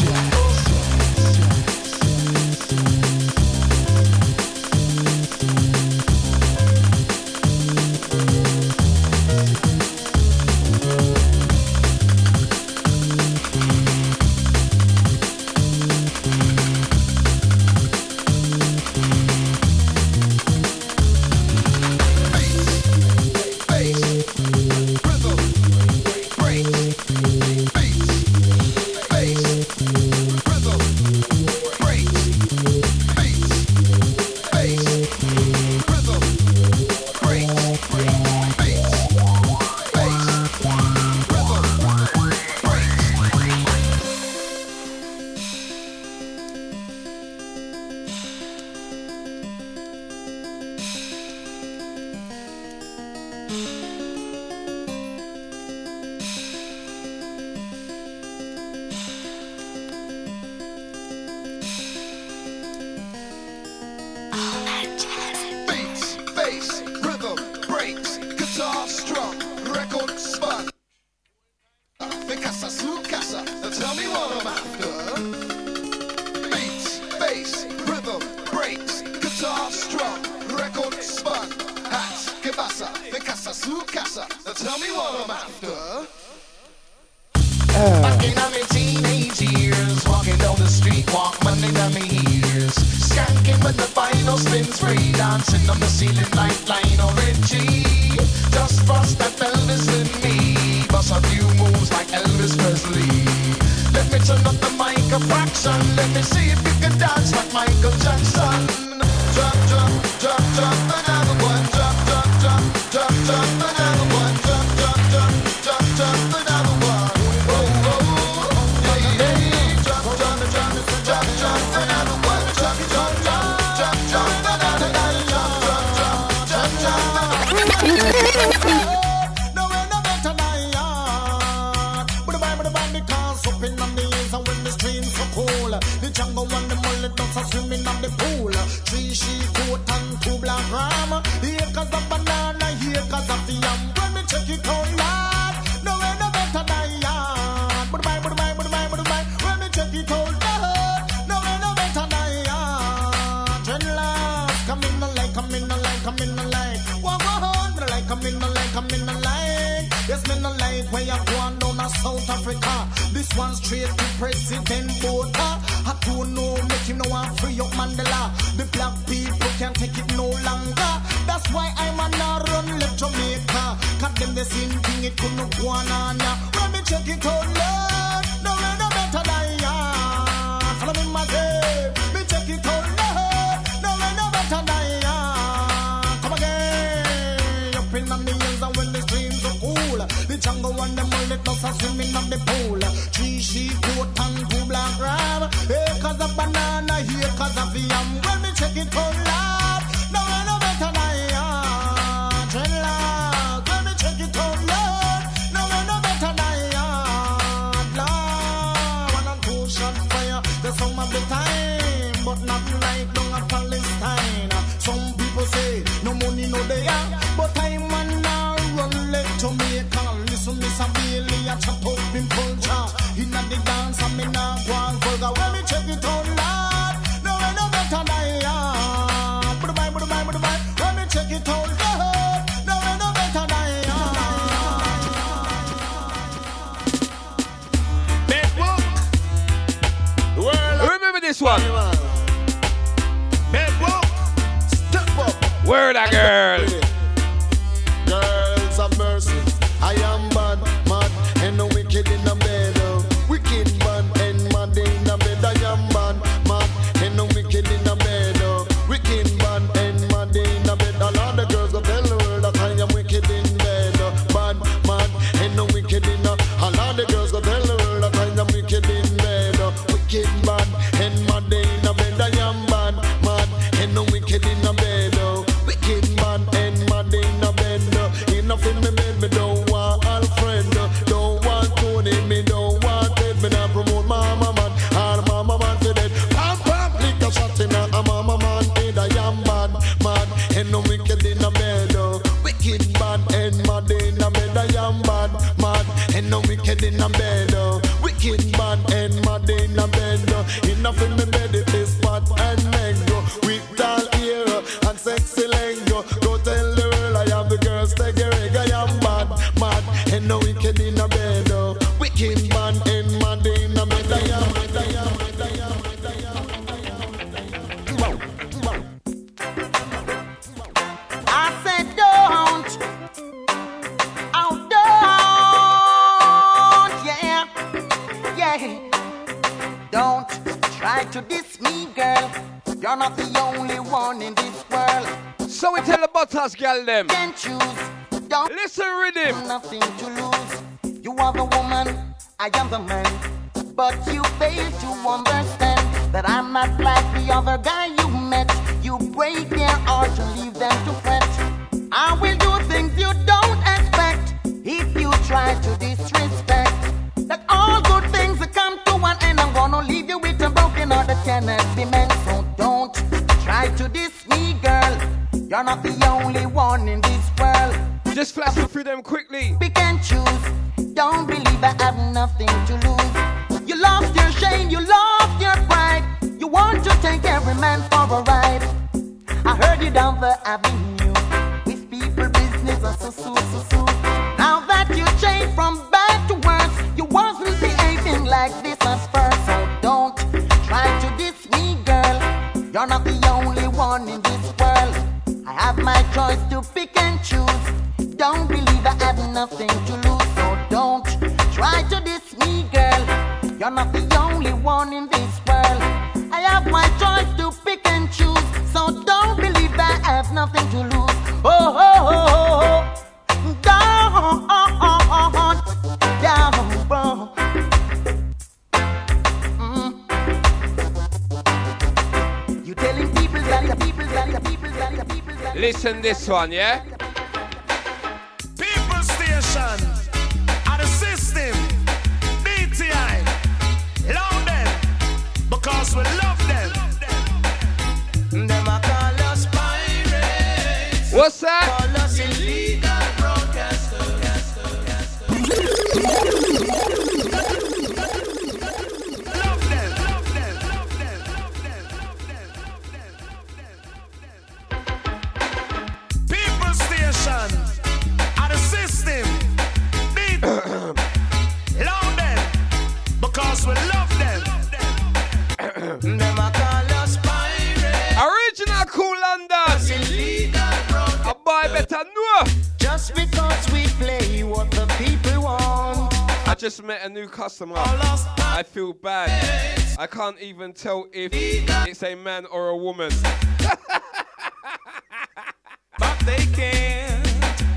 [SPEAKER 7] Bass, rhythm, breaks, guitar strum, record spun. Mikasa, Sukasa. Now tell me what I'm after. Bass, rhythm, breaks, guitar strum, record spun. Hats, kibasa, Mikasa, Sukasa. Now tell me what I'm after. Back in my teenage years, walking down the street, walk money down my ears. Skanking when the final spins free, dancing on the ceiling like Lionel Richie. Just frost that Elvis in me, bust a few moves like Elvis Presley. Let me turn up the mic a fraction, let me see if you can dance like Michael Jackson. Drop, drop, drop, drop, another one. Drop, drop, drop, drop, drop, another one. Drop, drop, drop, drop, drop, another one. Swimming on the pool, 3 she-goat and 2 black ram. Acres of banana, acres of yam. When me check it out, lad, no way no better than yard. Bye. When me check it out, lad, no way no better than yard. Dreadlocks, come in the light. Walk on, come in the light. Yes, where you going down to South Africa. This one straight to President Botha. I don't know, make him know I'm free up Mandela. The black people can't take it no longer. That's why I'm a not run left Jamaica. Cause them the same thing, it couldn't go on ya. Let me check it out, Lord. No way no better than ya. Follow me, my day. Me check it out, Lord. No way no better than ya. Come again. Up in the millions and when the streams are cool. The jungle and the mullet does a swimming on the pool. 3 sheep, goat and 2 black ram. Acres of banana, acres of yam. When me check it out, Lord. No way no better than ya. Dreadlock. When me check it out, Lord. No way no better than ya. Lord. 1 and 2 shot fire. The song of the time. But not like down at Palestine. Some people say no money no they are. But I'm man now run left Jamaica. Listen, Miss Amelia, chat up in culture. Inna the dance, I'm in a one vulgar. When me check it out, Lord, no way no better than ya. Bye. When me check it out, Lord, no way no better than ya.
[SPEAKER 2] Bedrock. The world.
[SPEAKER 1] Remember this one.
[SPEAKER 2] Bedrock. Step up.
[SPEAKER 1] Word a girl.
[SPEAKER 7] Girls of mercy, I am bad, mad, and no wicked in the bed. Wicked bad and mad in the bed. I am bad, mad, and no wicked in the bed. Wicked bad and mad in the bed. A lot of girls go tell the world that I am wicked in bed. Bad, mad, and no wicked in the. A lot of girls go tell the world that I am wicked in bed. Wicked bad and mad in the bed. I am bad, mad, and no wicked in the bed. Wicked bad and mad in the bed. Enough in me bed, me don't want Alfred. Don't want Tony, me don't want Ted. Me not promote mama man, all mama man for dead. Pam pam, lick a shot in a mama man head. I am bad, mad, and no wicked in the bed. Wicked bad and mad in the bed. I am bad, mad, and no wicked in the bed. Wicked bad and mad in the bed. Enough in me bed, it is fat and mango. With tall ear and sexy leg. Go tell the world I am the girls take a reg. I am bad, mad, and no wicked in the bed. Wicked bad and mad in the bed. I am.
[SPEAKER 8] I said don't, yeah. Don't try to diss me, girl. You're not the only one in this world.
[SPEAKER 1] So we tell the butters, gal them.
[SPEAKER 8] Can't choose. Don't
[SPEAKER 1] listen rhythm.
[SPEAKER 8] Nothing to lose. You are the woman, I am the man. But you fail to understand that I'm not like the other guy you met. You break their heart and leave them to fret. I will do things you don't expect if you try to disrespect. That all good things come to an end. I'm gonna leave you with a broken heart that cannot be mended. So don't try to diss me, girl. You're not the only one in this world.
[SPEAKER 1] Just flashing through them quickly.
[SPEAKER 8] Pick and choose. Don't believe I have nothing to lose. You lost your shame, you lost your pride. You want to take every man for a ride. I heard you down the avenue with people business so. Now that you changed from bad to worse, you wasn't behaving like this at first. So don't try to diss me, girl. You're not the only one in this world. I have my choice to pick and choose. Don't believe I have nothing to lose. So don't try to diss me, girl. You're not the only one in this world. I have my choice to pick and choose. So don't believe I have nothing to lose. You telling people that the people that
[SPEAKER 1] Listen this one, yeah?
[SPEAKER 2] People station and the system. DTI. Love them because we love them. Them a call us pirates.
[SPEAKER 1] What's that?
[SPEAKER 2] Call us illegal broadcasters. Love them. People station and the system.
[SPEAKER 1] better know.
[SPEAKER 8] Just because we play what the people want.
[SPEAKER 1] I just met a new customer. I feel bad. I can't even tell if it's a man or a woman.
[SPEAKER 7] But they can't.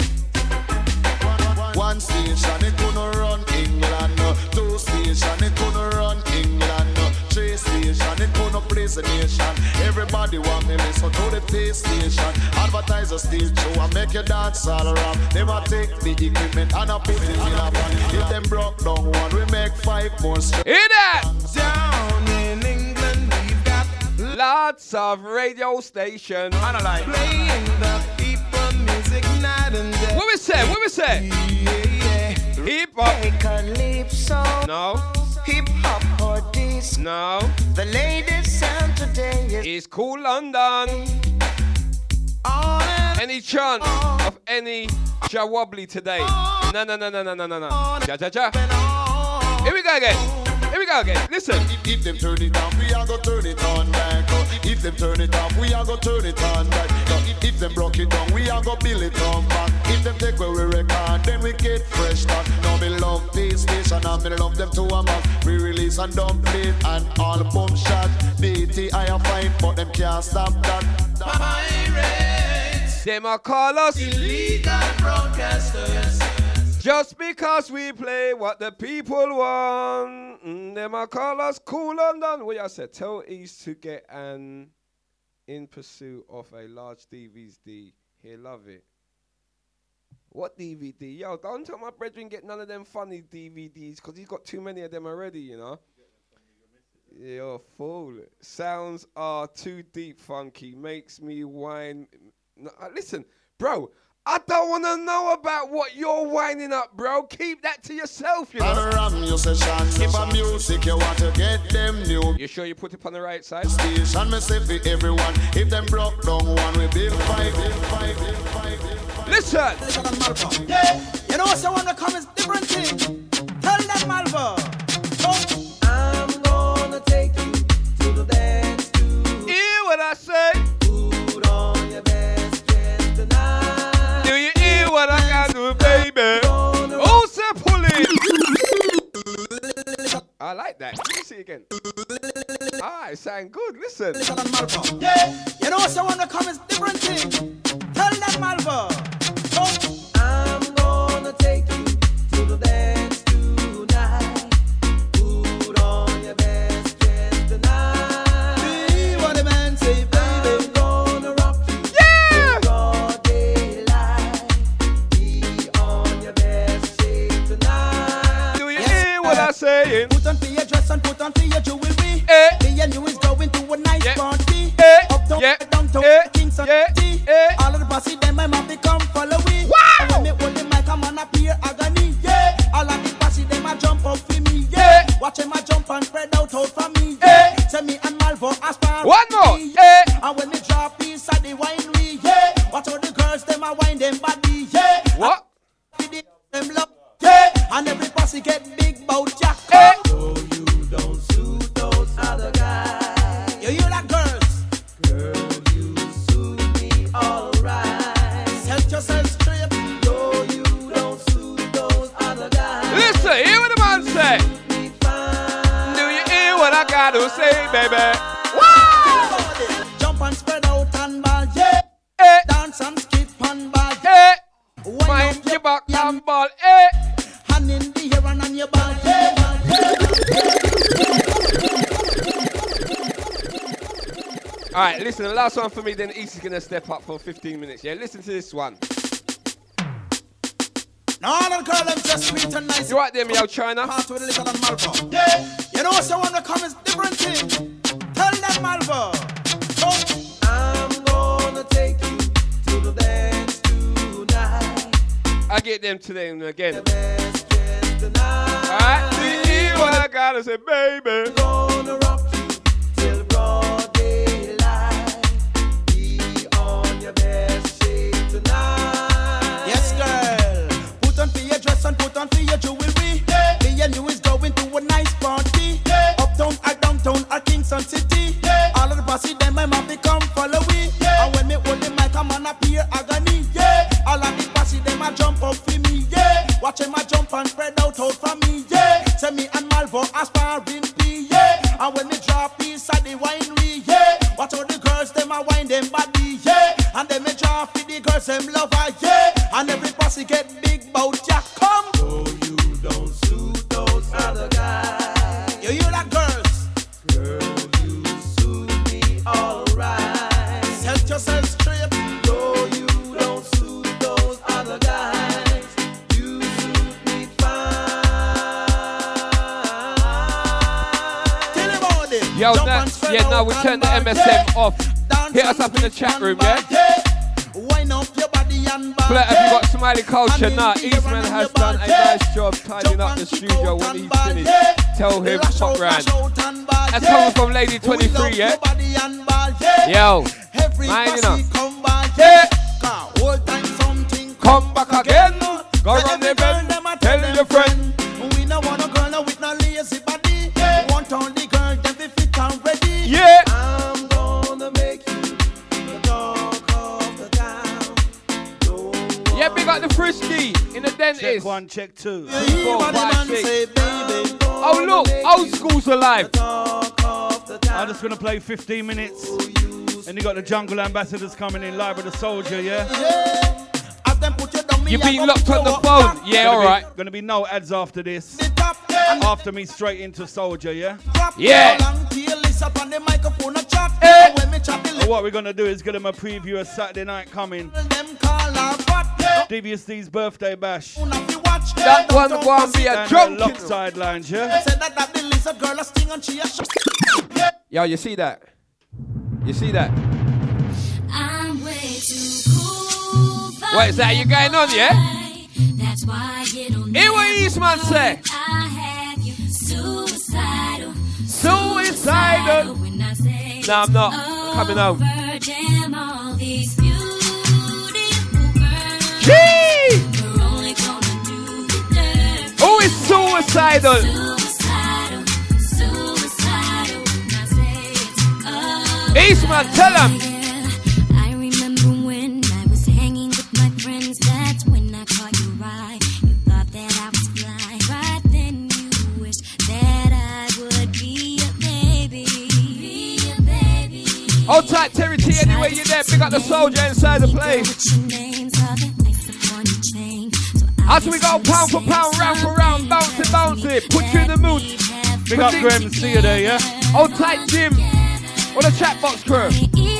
[SPEAKER 7] One station it gonna run England. Two station it gonna run England. Three station it gonna place a nation. Everybody want me listen to the pay station. Advertisers still show and make you dance all around. They will take the equipment and I put it in a van. If them broke down one, we make 5 more straight.
[SPEAKER 1] Hear that?
[SPEAKER 7] Down in England we've got
[SPEAKER 1] Lots of radio stations.
[SPEAKER 7] playing the people music night and day.
[SPEAKER 1] What we say? What we say? Hip hop.
[SPEAKER 8] Calypso,
[SPEAKER 1] No.
[SPEAKER 8] hip hop or disco.
[SPEAKER 1] No.
[SPEAKER 8] The latest sound today is
[SPEAKER 1] It's Cool London. Any chance of any Jawobbly today? No. Ja. Here we go again. Here we go again. Listen.
[SPEAKER 7] If them turn it off, we are gonna turn it on back. If them turn it off, we are gonna turn it on back. If them broke it down, we are gonna build it on back. If them take away we record, then we get fresh start. Now me love this station and me love them to a man. We release and dump it and all boom shot. BT I am fine, but them can't stop that. Pirates,
[SPEAKER 1] Them a call us
[SPEAKER 7] illegal broadcasters.
[SPEAKER 1] just because we play what the people want. Them a call us Cool London. What you said? Tell East to get an in pursuit of a large DVD. He'll love it. What DVD? Yo, don't tell my brethren get none of them funny DVDs because he's got too many of them already, you know. You're a fool. Sounds are too deep, funky. Makes me whine. No, listen, bro. I don't want to know about what you're whining up, bro. Keep that to yourself, you know.
[SPEAKER 7] Ram your session. If a music you want to get them new.
[SPEAKER 1] You sure you put it on the right side?
[SPEAKER 7] Station me say for everyone. If them broke down one, we build 5.
[SPEAKER 1] Listen.
[SPEAKER 8] yeah. You know so when the comments different thing. Tell them Malvo. I'm gonna take you to the dance too.
[SPEAKER 1] Hear what I say?
[SPEAKER 8] Put on your best dress tonight.
[SPEAKER 1] Do you hear what I can do, baby? Oh, say police. I like that. Let me see again. Ah, it sound good. Listen.
[SPEAKER 8] Yeah. You know so when the comments different thing. Tell them Malvo. I'm gonna take you to the dance tonight. Put on your best dress tonight. See what the man say, baby. I'm gonna rock you.
[SPEAKER 1] Yeah.
[SPEAKER 8] Broad daylight. Be on your best shape tonight.
[SPEAKER 1] Do you hear what I'm saying?
[SPEAKER 8] Put on for your dress and put on for your jewelry.
[SPEAKER 1] Eh.
[SPEAKER 8] Me and you is going to a nice
[SPEAKER 1] Yeah.
[SPEAKER 8] party.
[SPEAKER 1] Eh.
[SPEAKER 8] Uptown,
[SPEAKER 1] Yeah.
[SPEAKER 8] downtown,
[SPEAKER 1] Eh.
[SPEAKER 8] Kingston
[SPEAKER 1] Yeah.
[SPEAKER 8] City.
[SPEAKER 1] Eh.
[SPEAKER 8] All of the bossy them my mom become follow we.
[SPEAKER 1] Wow.
[SPEAKER 8] And when me hold the mic, I'm on a pure agony. Yeah. All of the bossy them a jump out for me. Yeah.
[SPEAKER 1] Eh.
[SPEAKER 8] Watch them a jump and spread out for me.
[SPEAKER 1] Eh.
[SPEAKER 8] Yeah. Send me and Malvo as far
[SPEAKER 1] One more.
[SPEAKER 8] Yeah.
[SPEAKER 1] Eh.
[SPEAKER 8] And when me drop piece of the winery. Yeah. Watch all the girls them a wine them body. Yeah.
[SPEAKER 1] What?
[SPEAKER 8] And them love. Yeah. And every bossy get big bout jack.
[SPEAKER 1] Eh.
[SPEAKER 8] So you don't suit those other guys. You hear that, girls? Girl, you suit me alright. Set yourself straight. No, you don't suit those other guys.
[SPEAKER 1] Listen, hear what the man say.
[SPEAKER 8] Be fine.
[SPEAKER 1] Do you hear what I got to say, baby?
[SPEAKER 8] Jump and spread out and ball, yeah.
[SPEAKER 1] Eh.
[SPEAKER 8] Dance and skip and ball,
[SPEAKER 1] Eh.
[SPEAKER 8] Wind
[SPEAKER 1] Mind
[SPEAKER 8] up
[SPEAKER 1] your
[SPEAKER 8] your
[SPEAKER 1] back
[SPEAKER 8] yam.
[SPEAKER 1] and ball. Eh.
[SPEAKER 8] Hand in the air and on your ball, yeah.
[SPEAKER 1] All right, listen, the last one for me, then East is going to step up for 15 minutes, yeah? Listen to this one.
[SPEAKER 8] Now all of the girls them just sweet and nice.
[SPEAKER 1] You right there, me out China?
[SPEAKER 8] Pass with a little and Malvo. Yeah. You know so when the comments different thing. Tell them Malvo. I'm gonna take you to the dance tonight.
[SPEAKER 1] I get them today and again.
[SPEAKER 8] Best dress tonight.
[SPEAKER 1] All right? Do you hear what I got to say, baby?
[SPEAKER 8] Gonna rock you till broad daylight. Be on your best shape tonight. Yes, girl. Put on for your dress and put on for your jewelry. Yeah. Me and you is going to a nice party. Yeah. Uptown or downtown or Kingston City. Yeah. All of the bossy them my mom become follow we. Yeah. And when me hold the mic, I'm on a pure agony. Yeah.
[SPEAKER 9] yeah. And every posse get big bout ya. Come. No, you don't suit those other guys. You hear that, girls? Girl, you suit me alright. Set yourself straight. No, you don't suit those other guys. You suit me fine. Tell him about it.
[SPEAKER 1] Yo, yeah, now we turn the MSM off. Hit us up in the chat room, yeah?
[SPEAKER 9] Wind up your body and
[SPEAKER 1] Flirt, have you got Smiley culture? Nah, Eastman has done a nice job tidying up the studio when he's finished. Tell him, pop round. That's coming from Lady 23, yeah? Yo, man, you know. Yeah. Come back again. Go round the bend. Tell your friend.
[SPEAKER 9] We no want a girl with no lazy body. Want only girl that be fit and ready.
[SPEAKER 1] Yeah.
[SPEAKER 9] I'm gonna make you the talk of the town.
[SPEAKER 1] Yeah, big up the Frisky in the dentist.
[SPEAKER 5] Check 1, check 2.
[SPEAKER 1] 4, 5, 6. Oh look, old school's alive.
[SPEAKER 5] I'm just gonna play 15 minutes. And you got the Jungle Ambassadors coming in live with the Soldier, yeah?
[SPEAKER 1] You been locked on the phone. Yeah, alright.
[SPEAKER 5] Gonna be no ads after this. After me straight into Soldier, yeah?
[SPEAKER 1] Yeah.
[SPEAKER 5] And what we're gonna do is give them a preview of Saturday night coming. Devious D's birthday bash.
[SPEAKER 1] That one won't be a drunk.
[SPEAKER 5] Lockside Lounge, yeah?
[SPEAKER 1] Yo, you see that? You see that?
[SPEAKER 4] I'm way too cool.
[SPEAKER 1] What is that? You going on, yeah?
[SPEAKER 4] That's why you don't
[SPEAKER 1] Hear what Eastman say.
[SPEAKER 4] I have you suicidal.
[SPEAKER 1] Suicidal.
[SPEAKER 4] When I say
[SPEAKER 1] No, I'm not. Coming home.
[SPEAKER 4] damn all these beautiful girls.
[SPEAKER 1] Gee!
[SPEAKER 4] We're only gonna do the dirt.
[SPEAKER 1] Who is suicidal?
[SPEAKER 4] Suicidal, suicidal. When I say it's
[SPEAKER 1] Eastman, tell him.
[SPEAKER 4] I remember when I was hanging with my friends. That's when I caught you right. You thought that I was fly. Right then you wished that I would be a baby. Be a baby.
[SPEAKER 1] Hold tight, Terry T, anyway you're there. Big up the Soldier inside the place. As we go pound for pound, round for round, bounce it, bounce it. Put you in the mood.
[SPEAKER 5] Big up Graham, see you there, yeah?
[SPEAKER 1] Hold tight, Jim. Or the chat box crew.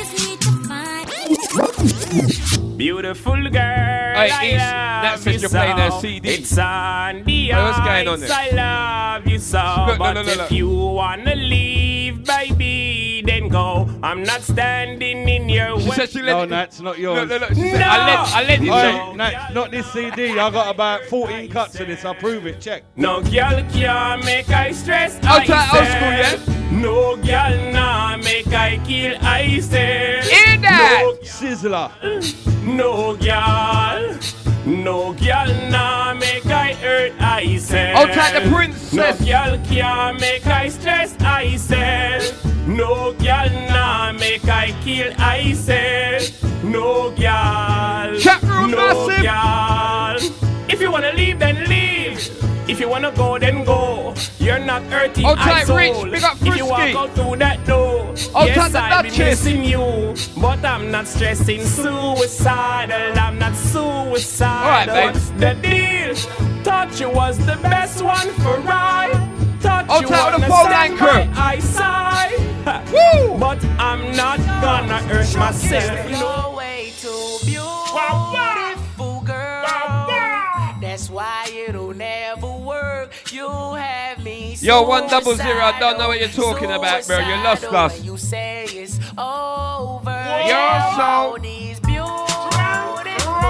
[SPEAKER 10] Beautiful girl.
[SPEAKER 1] Hey, East, that says you're playing a CD.
[SPEAKER 10] It's on the
[SPEAKER 1] what's going on there?
[SPEAKER 10] I love you so.
[SPEAKER 1] Look,
[SPEAKER 10] but
[SPEAKER 1] look.
[SPEAKER 10] if you wanna leave, baby, then go. I'm not standing in your way.
[SPEAKER 1] She said she let
[SPEAKER 5] No,
[SPEAKER 1] it.
[SPEAKER 5] Nats, not yours.
[SPEAKER 1] Look. She said, I let it.
[SPEAKER 5] Hey, Nats, not this CD. I got about 14 cuts of this. I'll prove it. Check.
[SPEAKER 10] No girl can make I stress.
[SPEAKER 1] Old school, yeah?
[SPEAKER 10] No girl nah make I kill I say.
[SPEAKER 1] Hear that?
[SPEAKER 5] Sizzler.
[SPEAKER 10] No girl nah make I hurt I say.
[SPEAKER 1] Old tight, the princess.
[SPEAKER 10] No girl can make I stress I say. No girl nah make I kill I say. No girl.
[SPEAKER 1] Chat room massive.
[SPEAKER 10] Girl. If you wanna leave, then leave. If you wanna go, then go. You're not hurting
[SPEAKER 1] Old
[SPEAKER 10] my
[SPEAKER 1] tight,
[SPEAKER 10] soul.
[SPEAKER 1] Rich. Big up
[SPEAKER 10] If you walk
[SPEAKER 1] Frisky.
[SPEAKER 10] out through that door,
[SPEAKER 1] Old
[SPEAKER 10] yes,
[SPEAKER 1] tight, the
[SPEAKER 10] I'll be
[SPEAKER 1] Duchess.
[SPEAKER 10] missing you, but I'm not stressing. Suicidal, I'm not suicidal.
[SPEAKER 1] All right, babe.
[SPEAKER 10] What's the deal? Thought you was the best one for right. Thought
[SPEAKER 1] Old
[SPEAKER 10] you
[SPEAKER 1] tight, the
[SPEAKER 10] wanna
[SPEAKER 1] phone
[SPEAKER 10] stand
[SPEAKER 1] anchor.
[SPEAKER 10] by my side.
[SPEAKER 1] Woo!
[SPEAKER 10] But I'm not gonna hurt myself.
[SPEAKER 3] You're way too beautiful, girl. That's why it'll never work. You have me.
[SPEAKER 1] Yo, 100, I don't know what you're talking about, bro. You lost us.
[SPEAKER 3] You say it's over.
[SPEAKER 1] You're so.
[SPEAKER 3] All these beautiful girls.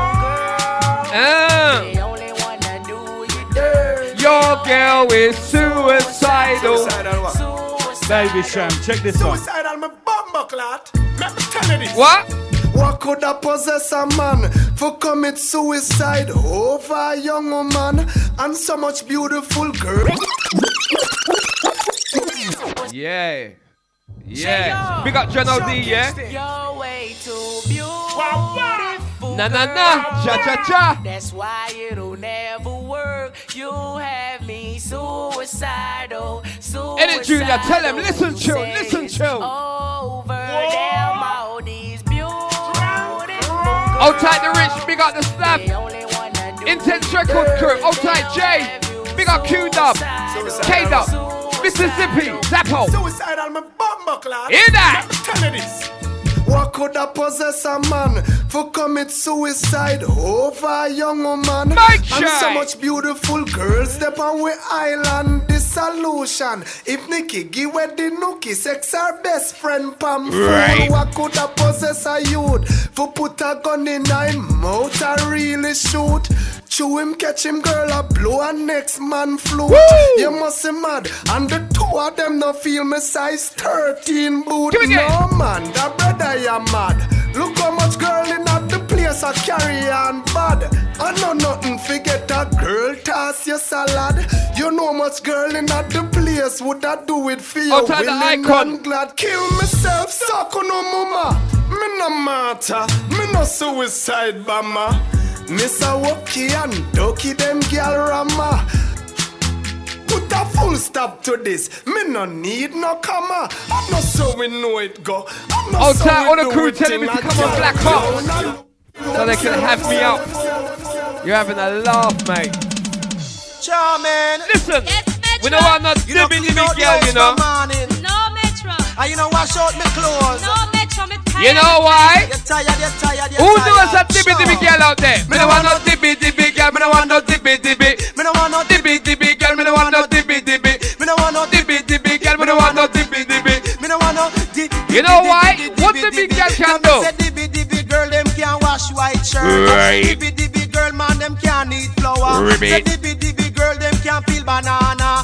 [SPEAKER 3] They only wanna do you dirt.
[SPEAKER 1] Your girl is suicidal.
[SPEAKER 5] Baby Sham, check this one.
[SPEAKER 9] Suicidal, my bumper clot. Let me tell you this.
[SPEAKER 1] What?
[SPEAKER 9] What could have possess a man for commit suicide over a young woman and so much beautiful girl?
[SPEAKER 1] Yeah. Yeah. Big up John O.D., yeah?
[SPEAKER 3] You're way too beautiful.
[SPEAKER 1] Na. Cha.
[SPEAKER 3] That's why it'll never work. You have me suicidal.
[SPEAKER 1] Edit Junior, tell him, listen chill.
[SPEAKER 3] Over. Damn all these beautiful girls.
[SPEAKER 1] Hold tight the rich, big up the slab. Intense record crew, hold tight Jay. Big up Q-Dub, K-Dub, Mississippi, Zappo.
[SPEAKER 9] Suicidal, my bumper class.
[SPEAKER 1] Hear that?
[SPEAKER 9] Tell me this. What could have possess a man for commit suicide over a young woman? And so much beautiful girls step on we island. The solution, if Nikki give away the nookie, sex our best friend Pam.
[SPEAKER 1] Right.
[SPEAKER 9] What could have possess a youth for put a gun in him mouth and really shoot? Chew him, catch him, girl, a blow and next man flute. You must be mad, and the two of them no feel me size 13 boot. No man, that brother you mad. Look how much girl in at the place I carry on bad. I know nothing, forget a girl toss your salad. You know much girl in at the place would I do it for you? Willing and glad, kill myself, suck on no mama. Me no matter, me no suicide bomber. Mr. Woki and Ducky them gyal rama. Put a full stop to this. Me no need no comma. I'm not so we know it go. I'm not so
[SPEAKER 1] all
[SPEAKER 9] we
[SPEAKER 1] the
[SPEAKER 9] do
[SPEAKER 1] crew
[SPEAKER 9] it
[SPEAKER 1] telling me to come on Black Hawk so they can have me out. You're having a laugh, mate.
[SPEAKER 9] Charmin.
[SPEAKER 1] Listen, we don't want no dipping the big girl, you know.
[SPEAKER 11] No Metro.
[SPEAKER 9] And you know wash out my clothes.
[SPEAKER 11] No Metro, me tired.
[SPEAKER 1] You know why?
[SPEAKER 9] You're tired.
[SPEAKER 1] Who knows a dippy girl out there? Me don't want no dippy girl. Me don't want no dippy.
[SPEAKER 9] Me don't want no
[SPEAKER 1] dippy girl. Me don't want no dippy.
[SPEAKER 9] Me don't want no
[SPEAKER 1] dippy girl. Me don't want no dippy.
[SPEAKER 9] Me don't want no
[SPEAKER 1] You know why? What the big girl can do?
[SPEAKER 9] Dippy girl them can't wash white shirt.
[SPEAKER 1] Right.
[SPEAKER 9] Dippy girl man them can't eat flour.
[SPEAKER 1] Ribbit.
[SPEAKER 9] Dippy girl them can't peel banana.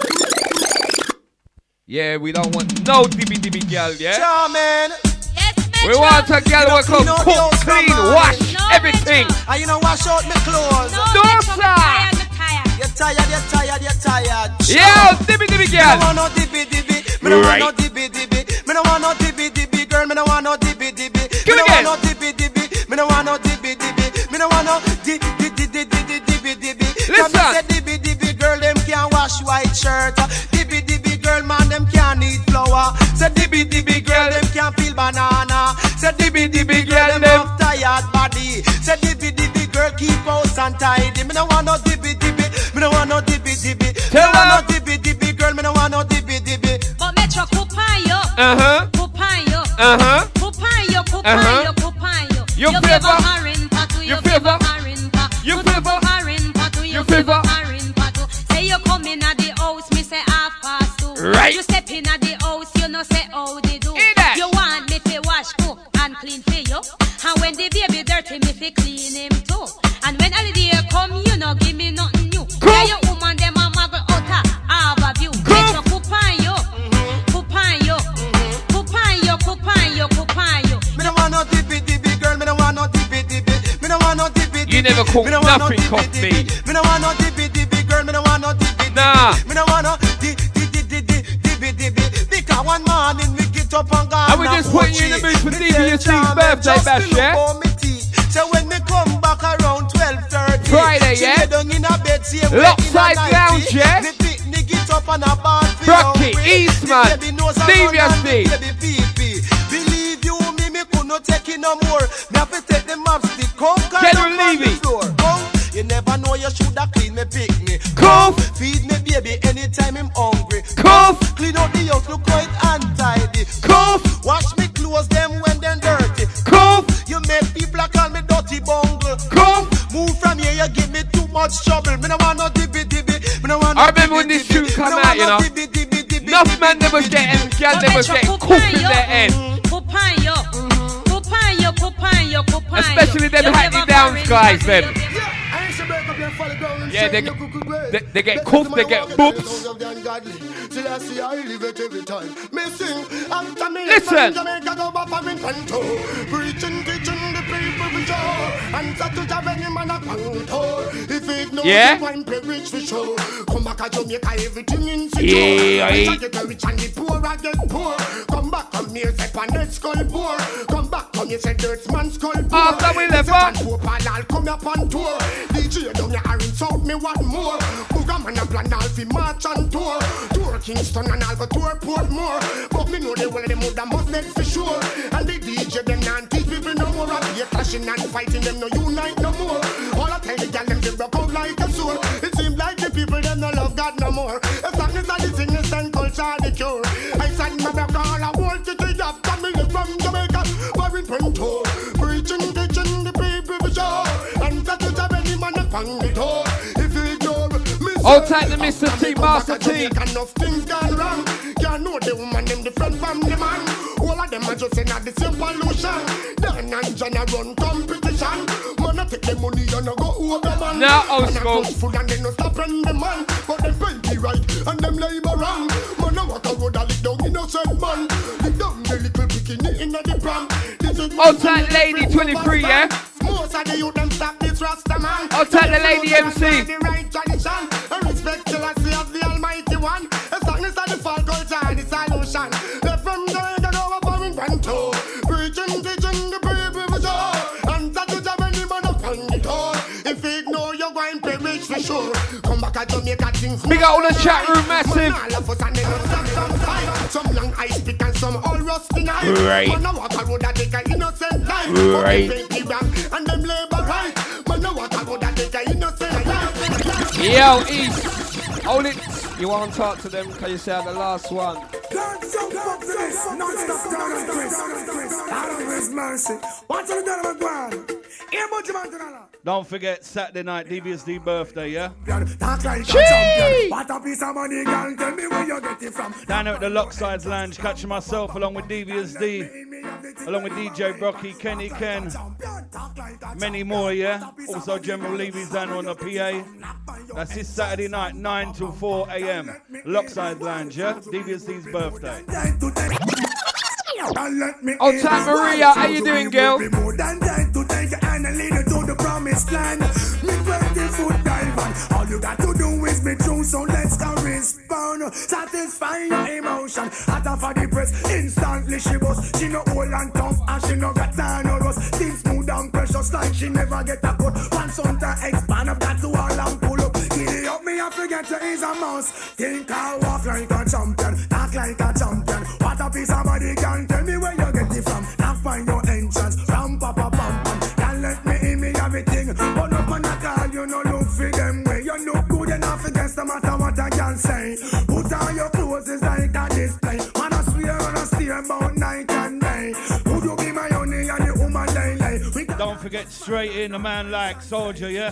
[SPEAKER 1] Yeah, we don't want no dippy girl, yeah?
[SPEAKER 9] Charmin.
[SPEAKER 1] We want a girl who come cook, clean, wash, everything.
[SPEAKER 9] And you know wash out my clothes.
[SPEAKER 1] No, sir.
[SPEAKER 9] You're tired.
[SPEAKER 1] Yeah, dippy girl.
[SPEAKER 9] Me don't want no dippy. Me don't want no dippy. Me don't want no dippy girl. Me don't want no dippy. Me don't want no dippy. Me don't want no dippy. Me don't want no dippy.
[SPEAKER 1] Listen.
[SPEAKER 9] Dippy girl them can't wash white shirt. Dippy girl man them can't eat flour. Say dippy girl them can't peel banana. Say dippy girl them have tired body. Say dippy girl keep house and tidy. Me don't want no dippy. Me don't want no dippy. Me don't want no dippy girl. Me don't want no dippy.
[SPEAKER 11] But Metro Kupayo. Kupayo.
[SPEAKER 1] You favor. You favor. You favor. You favor.
[SPEAKER 11] Say you come in at the house, me say 2:30.
[SPEAKER 1] Right.
[SPEAKER 11] You step in at the house, you know say how they do. You want me to wash, cook and clean for you. And when the baby dirty, me fi clean him too. And when holiday come, you know give me nothing new. Yeah, your woman them a muggle outer have a view. Metro Kupayo.
[SPEAKER 9] Me don't want no dippy girl. Me don't want no dippy. Me don't want no dippy.
[SPEAKER 1] You never cook nothing, cough me.
[SPEAKER 9] Me don't want no dippy girl. Me don't want no dippy.
[SPEAKER 1] Nah.
[SPEAKER 9] Me don't want no dippy. Because one morning we get up and go.
[SPEAKER 1] And we just putting you in the mood for DBSC's birthday bash, yeah?
[SPEAKER 9] So when me come back around 12:30,
[SPEAKER 1] Friday, yeah? Lockside Lounge, yeah? Rocky, Eastman, DBSC.
[SPEAKER 9] Believe you me, me could not take it no more. Me have to take the maps, the conquer
[SPEAKER 1] General Levy.
[SPEAKER 9] You never know you shoulda clean me, pick me.
[SPEAKER 1] Cough.
[SPEAKER 9] Feed me baby anytime I'm hungry.
[SPEAKER 1] Cough.
[SPEAKER 9] Clean out the house, look quite untidy.
[SPEAKER 1] Cough.
[SPEAKER 9] Wash me clothes them when they're dirty.
[SPEAKER 1] Cough.
[SPEAKER 9] You make people call me dirty bungle.
[SPEAKER 1] Cough.
[SPEAKER 9] Move from here, you give me too much trouble. Me no want no dippy. Me no want no
[SPEAKER 1] I remember when this tune come out, you know. Enough man they was getting, girl they was getting cooked in their end. Especially them hatty downs guys, them. Yeah, they get cooked, they get boobs. Listen.
[SPEAKER 9] Preaching, teaching the people for sure. And such a man a contour. If
[SPEAKER 12] If it no,
[SPEAKER 1] Yeah?
[SPEAKER 12] wine pay rich for sure. Come back to Jamaica, everything in secure.
[SPEAKER 1] Yeah,
[SPEAKER 12] Rich I get rich and the poor I get poor. Come back, come here, say pan skull poor. Come back, come here, say dirt man skull poor.
[SPEAKER 1] After we left on.
[SPEAKER 12] I'll come up on tour. DJ down here, I rinse out me one more. Booga man a plan all fi march on tour. Tour Kingston and I'll go tour Portmore. But me know they will them would must dead for sure. And the DJ them not teach people no more. You're clashing and fighting them no unite no more. All I tell the girl them they broke out like a sword. It seems like the people them no love God no more. As long as I the sickness and culture the cure. I said my back all I want to take up. Come me from Jamaica, Warren Pinto. Preaching, teaching the people for sure. And that is a any man upon the door. If you ignore me,
[SPEAKER 1] I'll take the Mr. T, Master T.
[SPEAKER 12] Enough things gone wrong. Can't know the woman them different from the man. All of them are just in the same pollution. Dan and John a run competition. Man a take the money and a go over man.
[SPEAKER 1] Now old school.
[SPEAKER 12] And a food and they no stop run the man. But them plenty right and them labor wrong. Man a walk a road a lick down innocent man. Lick down the little bikini in the pram.
[SPEAKER 1] I'll take Lady 23, yeah?
[SPEAKER 12] Most of the youth them stop this Rasta man.
[SPEAKER 1] I'll take the Lady MC.
[SPEAKER 12] The right tradition. And respect till I see of the Almighty One. As long as the fall culture and the solution. Left from there to go up and Panto. Preaching, teaching the people for sure. And that is when the man up on the door. If you ignore you're going to rich for sure. Come back at Jamaica things.
[SPEAKER 1] We got all the chat room massive.
[SPEAKER 12] All of us and then some long ice pick and some all rusty knife.
[SPEAKER 1] Right.
[SPEAKER 12] Man, I walk a road that take an innocent life.
[SPEAKER 1] Right.
[SPEAKER 12] And them labor right. Man, I walk a road that take an innocent life.
[SPEAKER 1] Yo, East. Hold it. You want to talk to them? Can you say the last one?
[SPEAKER 5] Don't forget Saturday night, DBSD birthday, yeah?
[SPEAKER 13] What a piece of money, girl, tell me where you get it from.
[SPEAKER 5] Down there at the Locksides Lounge, catching myself along with DBSD, along with DJ Brocky, Kenny Ken, many more, yeah? Also General Levy's down on the PA. That's this Saturday night, 9 till 4 a.m. Lockside Lounge, yeah? DBSD's birthday.
[SPEAKER 1] Oh, Tat Maria, how you doing, girl?
[SPEAKER 13] More than that to take you and lead you to the promised land. Me 20-foot dive. All you got to do is be true, so let's go respond. Satisfy your emotion. Hotter for the press, instantly she bust. She no old and tough, and she no got time no rust. Things smooth and precious like she never get a cut. Once on to expand, I've got to all and pull up. Giddy up me, I forget to ease a mouse. Think I walk like a champion, talk like a champion. What a piece of body, can tell me where you get it from. Now find your entrance, ram pa pa pam pam. Can't let me in me everything. But up on a call, you no look for them way. You look good enough against no matter what I can say. Put on your clothes, it's like a display. Man, I swear on a steer about night and day. Would you be my honey and the woman lay?
[SPEAKER 5] Don't forget straight in a man like Soldier, yeah?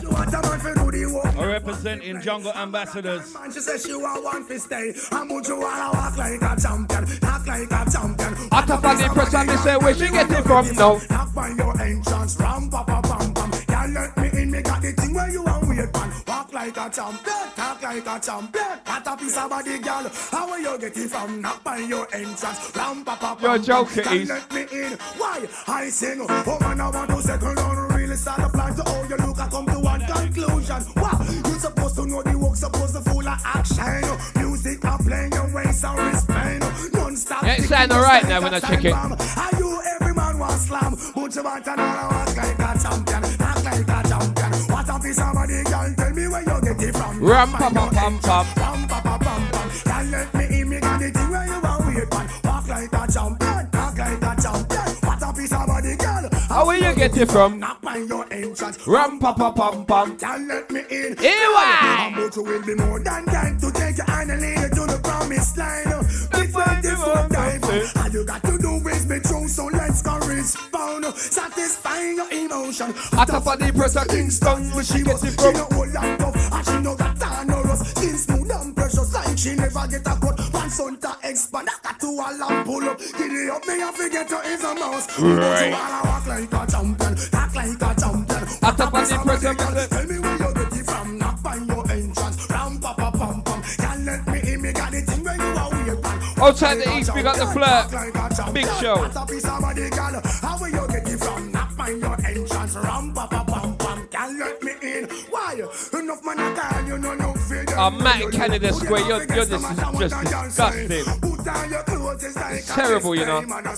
[SPEAKER 5] Representing Jungle Ambassadors.
[SPEAKER 13] She says she want one to stay. I'm going to walk like a champion, talk like a champion.
[SPEAKER 1] I top on the press and they say where she get it from now.
[SPEAKER 13] Knock find your entrance, ram pa pa pam pam. Can't let me in, me got the thing where you want wait man. Walk like a champion, talk like a champion. What a piece of body, girl. How will you get it from? Knock find your entrance, ram pa pa pam.
[SPEAKER 1] You're a joker,
[SPEAKER 13] Can't
[SPEAKER 1] East.
[SPEAKER 13] let me in. Why? I sing. Oh man, I want to settle down. Really start a plan to how you look. I come to one conclusion. Wow, you supposed to know the work, supposed to full of action. Music are playing your ways and respect. Non-stop.
[SPEAKER 1] Yeah, it sound alright now when I check it.
[SPEAKER 13] Are you every man want slam? But you want another walk like a champion, act like a champion. What a piece of body, girl, tell me where you get it from.
[SPEAKER 1] Ram pa pa pam pam.
[SPEAKER 13] Ram pa pa pam pam. Can't let me in, me got the thing where you want wait man. Walk like a champion, act like a champion. What a piece of body, girl.
[SPEAKER 1] How will you get it from?
[SPEAKER 13] Knock on your entrance.
[SPEAKER 1] Ram pa pa pam pam.
[SPEAKER 13] Can't let me in.
[SPEAKER 1] Ewa!
[SPEAKER 13] But you will be more than that to take your hand and lead you to the promised line. Before the dive. All you got to do is be true, so let's go respond. Satisfying your emotion.
[SPEAKER 1] I top on the press of Kingston where she get it
[SPEAKER 13] She
[SPEAKER 1] from.
[SPEAKER 13] no old and tough, and she no got time no rust. Skin smooth and precious like she never get a cut. One son to expand, I got to all and pull up. Giddy up, me I forget to is a mouse. But you all walk like a champion, talk like a champion.
[SPEAKER 1] I top on the press of
[SPEAKER 13] Tell me where you get it from, knock find your entrance. Ram pa pa pam pam. Can't let me in, me got the thing where you are wait man.
[SPEAKER 1] Outside the East, we got the flirt. Big show.
[SPEAKER 13] What a piece of body, girl. How will you get it from? Knock find your entrance. Ram pa pa pam pam. Can't let me in. Why? Enough man a call you no no feel.
[SPEAKER 1] Matt in Canada Square, you're just disgusting. It's terrible, you know.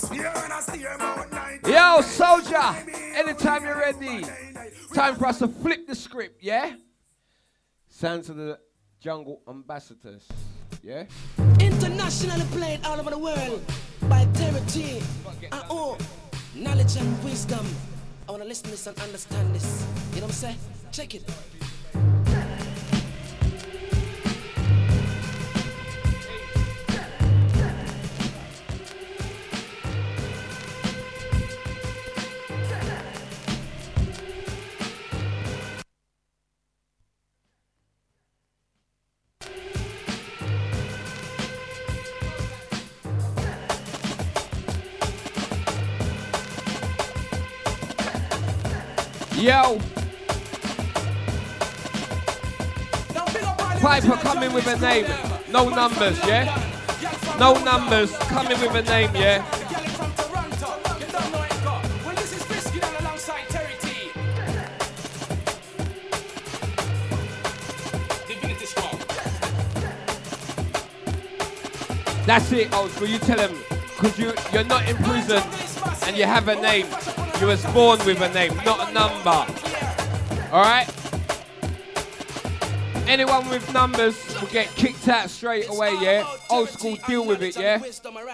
[SPEAKER 1] Yo, soldier, anytime you're ready. Time for us to flip the script, yeah? Sounds of the Jungle Ambassadors, yeah?
[SPEAKER 14] Internationally played all over the world by Terry knowledge and wisdom. I wanna listen to this and understand this. You know what I'm saying? Check it.
[SPEAKER 1] Yo! Piper coming with a name. No numbers, yeah? No numbers, coming with a name, yeah? That's it, old school. You tell them, because you're not in prison and you have a name. You was born with a name, not a number. Alright? Anyone with numbers will get kicked out straight away, yeah? Old school, deal with it, yeah?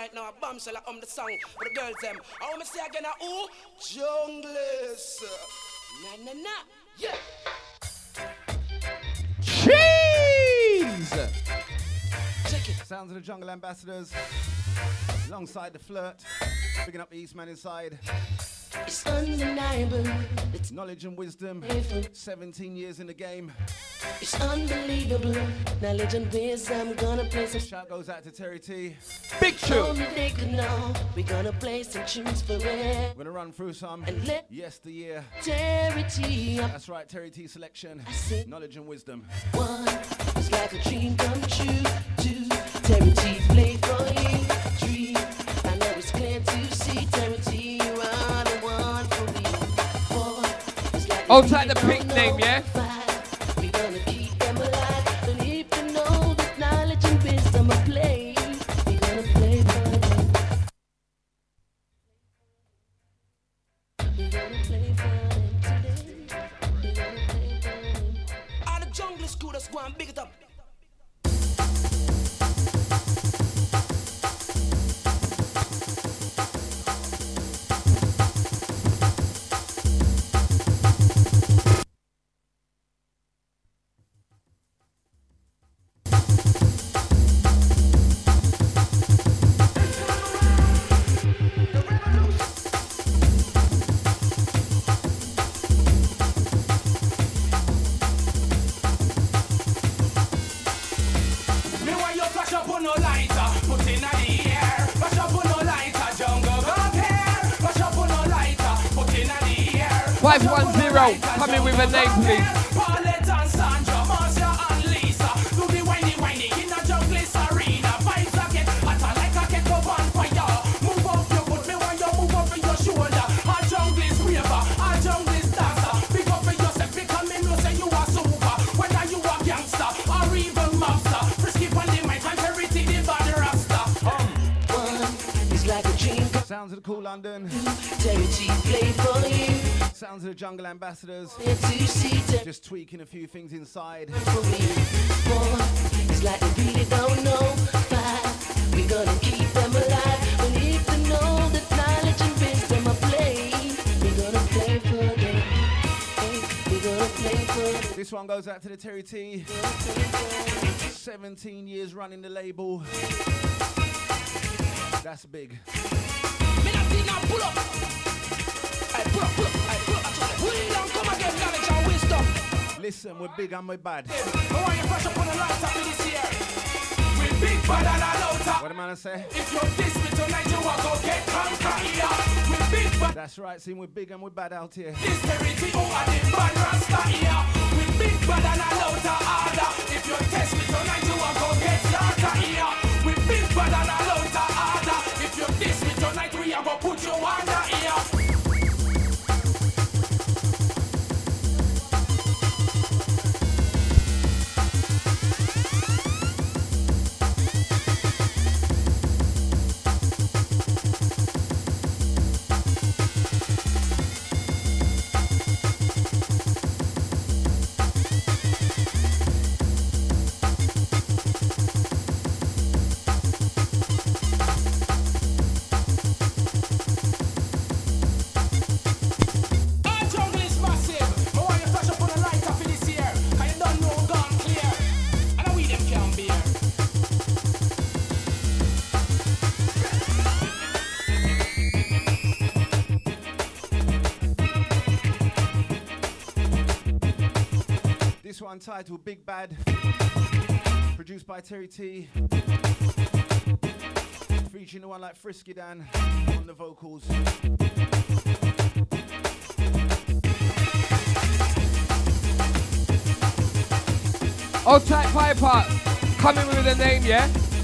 [SPEAKER 1] Cheese!
[SPEAKER 5] Sounds of the Jungle Ambassadors, alongside the Flirt, picking up the Eastman inside.
[SPEAKER 14] It's undeniable. It's
[SPEAKER 5] knowledge and wisdom. 17 years in the game.
[SPEAKER 14] It's unbelievable. Knowledge and wisdom. Gonna play some.
[SPEAKER 5] Shout goes out to Terry T.
[SPEAKER 1] Big tune.
[SPEAKER 14] Only they could know. We're gonna play some tunes for it.
[SPEAKER 5] We're gonna run through some. Yesteryear.
[SPEAKER 14] Terry T.
[SPEAKER 5] That's right, Terry T selection. Knowledge and wisdom.
[SPEAKER 14] One, it's like a dream come true. Two, Terry T play for you. Three, I know it's clear to see. Terry T, you are the one for me. Four, it's like
[SPEAKER 1] I'll take the pink name, yeah?
[SPEAKER 14] We're gonna keep them alive. And if you know that knowledge and wisdom are playing, we're gonna play for them. We're gonna play for them today. We're gonna play for them. All the jungle school, that's one, big it up.
[SPEAKER 9] no lighter, put in the air. Rush up on no lighter, jungle go care. Rush up on no lighter, put in the air.
[SPEAKER 1] 510, come in with a name, please.
[SPEAKER 9] Paulette and Sandra, Marcia and Lisa. Do the whiny in a junglist arena. Vibes again, hotter like a kettle on fire. Move up your foot, me want you move up your shoulder. Our junglist raver, our junglist dancer. Pick up for yourself, because me know say you are super. Whether you are gangster or even mobster. Frisky on the mic and Charity the body rasta.
[SPEAKER 14] It's like a dream.
[SPEAKER 5] Sounds of the Cool London.
[SPEAKER 14] Charity play for you.
[SPEAKER 5] Sounds of the Jungle Ambassadors. Just tweaking a few things inside.
[SPEAKER 14] It's like we really don't know. Five, we're gonna keep them alive. We need to know that knowledge and wisdom are playing. We're gonna play for them. We're gonna play for them.
[SPEAKER 5] This one goes out to the Terry T. 17 years running the label. That's big.
[SPEAKER 14] Pull up. Pull up. We don't come again, knowledge and wisdom.
[SPEAKER 5] Listen, we're big and we're bad.
[SPEAKER 9] I want you fresh up on the lights after this year. We're big, bad and a louder.
[SPEAKER 5] What am I say?
[SPEAKER 9] If you're this with tonight, you want to get conquer here. We're big, bad.
[SPEAKER 5] That's right, see, we're big and we're bad out here.
[SPEAKER 9] This territory, who are the bad rasta here. We're big, bad and a louder order. If you're test with tonight, you want to get slaughter here. We're big, bad and a louder order. If you're this with tonight, we are going to put you under here.
[SPEAKER 15] This one titled Big Bad, produced by Terry T, featuring the one like Frisky Dan on the vocals.
[SPEAKER 1] Old Tight Piper, coming with a name, yeah?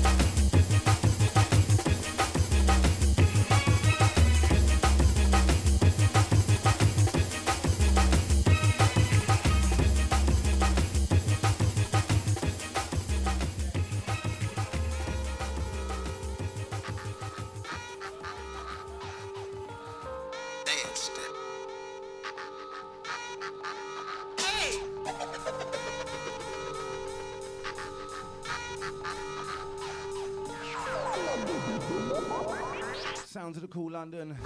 [SPEAKER 15] Sounds of the Cool London.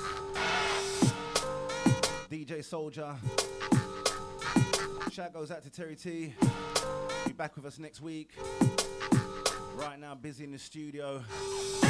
[SPEAKER 15] DJ Soldier. Shout goes out to Terry T. Be back with us next week. Right now, busy in the studio.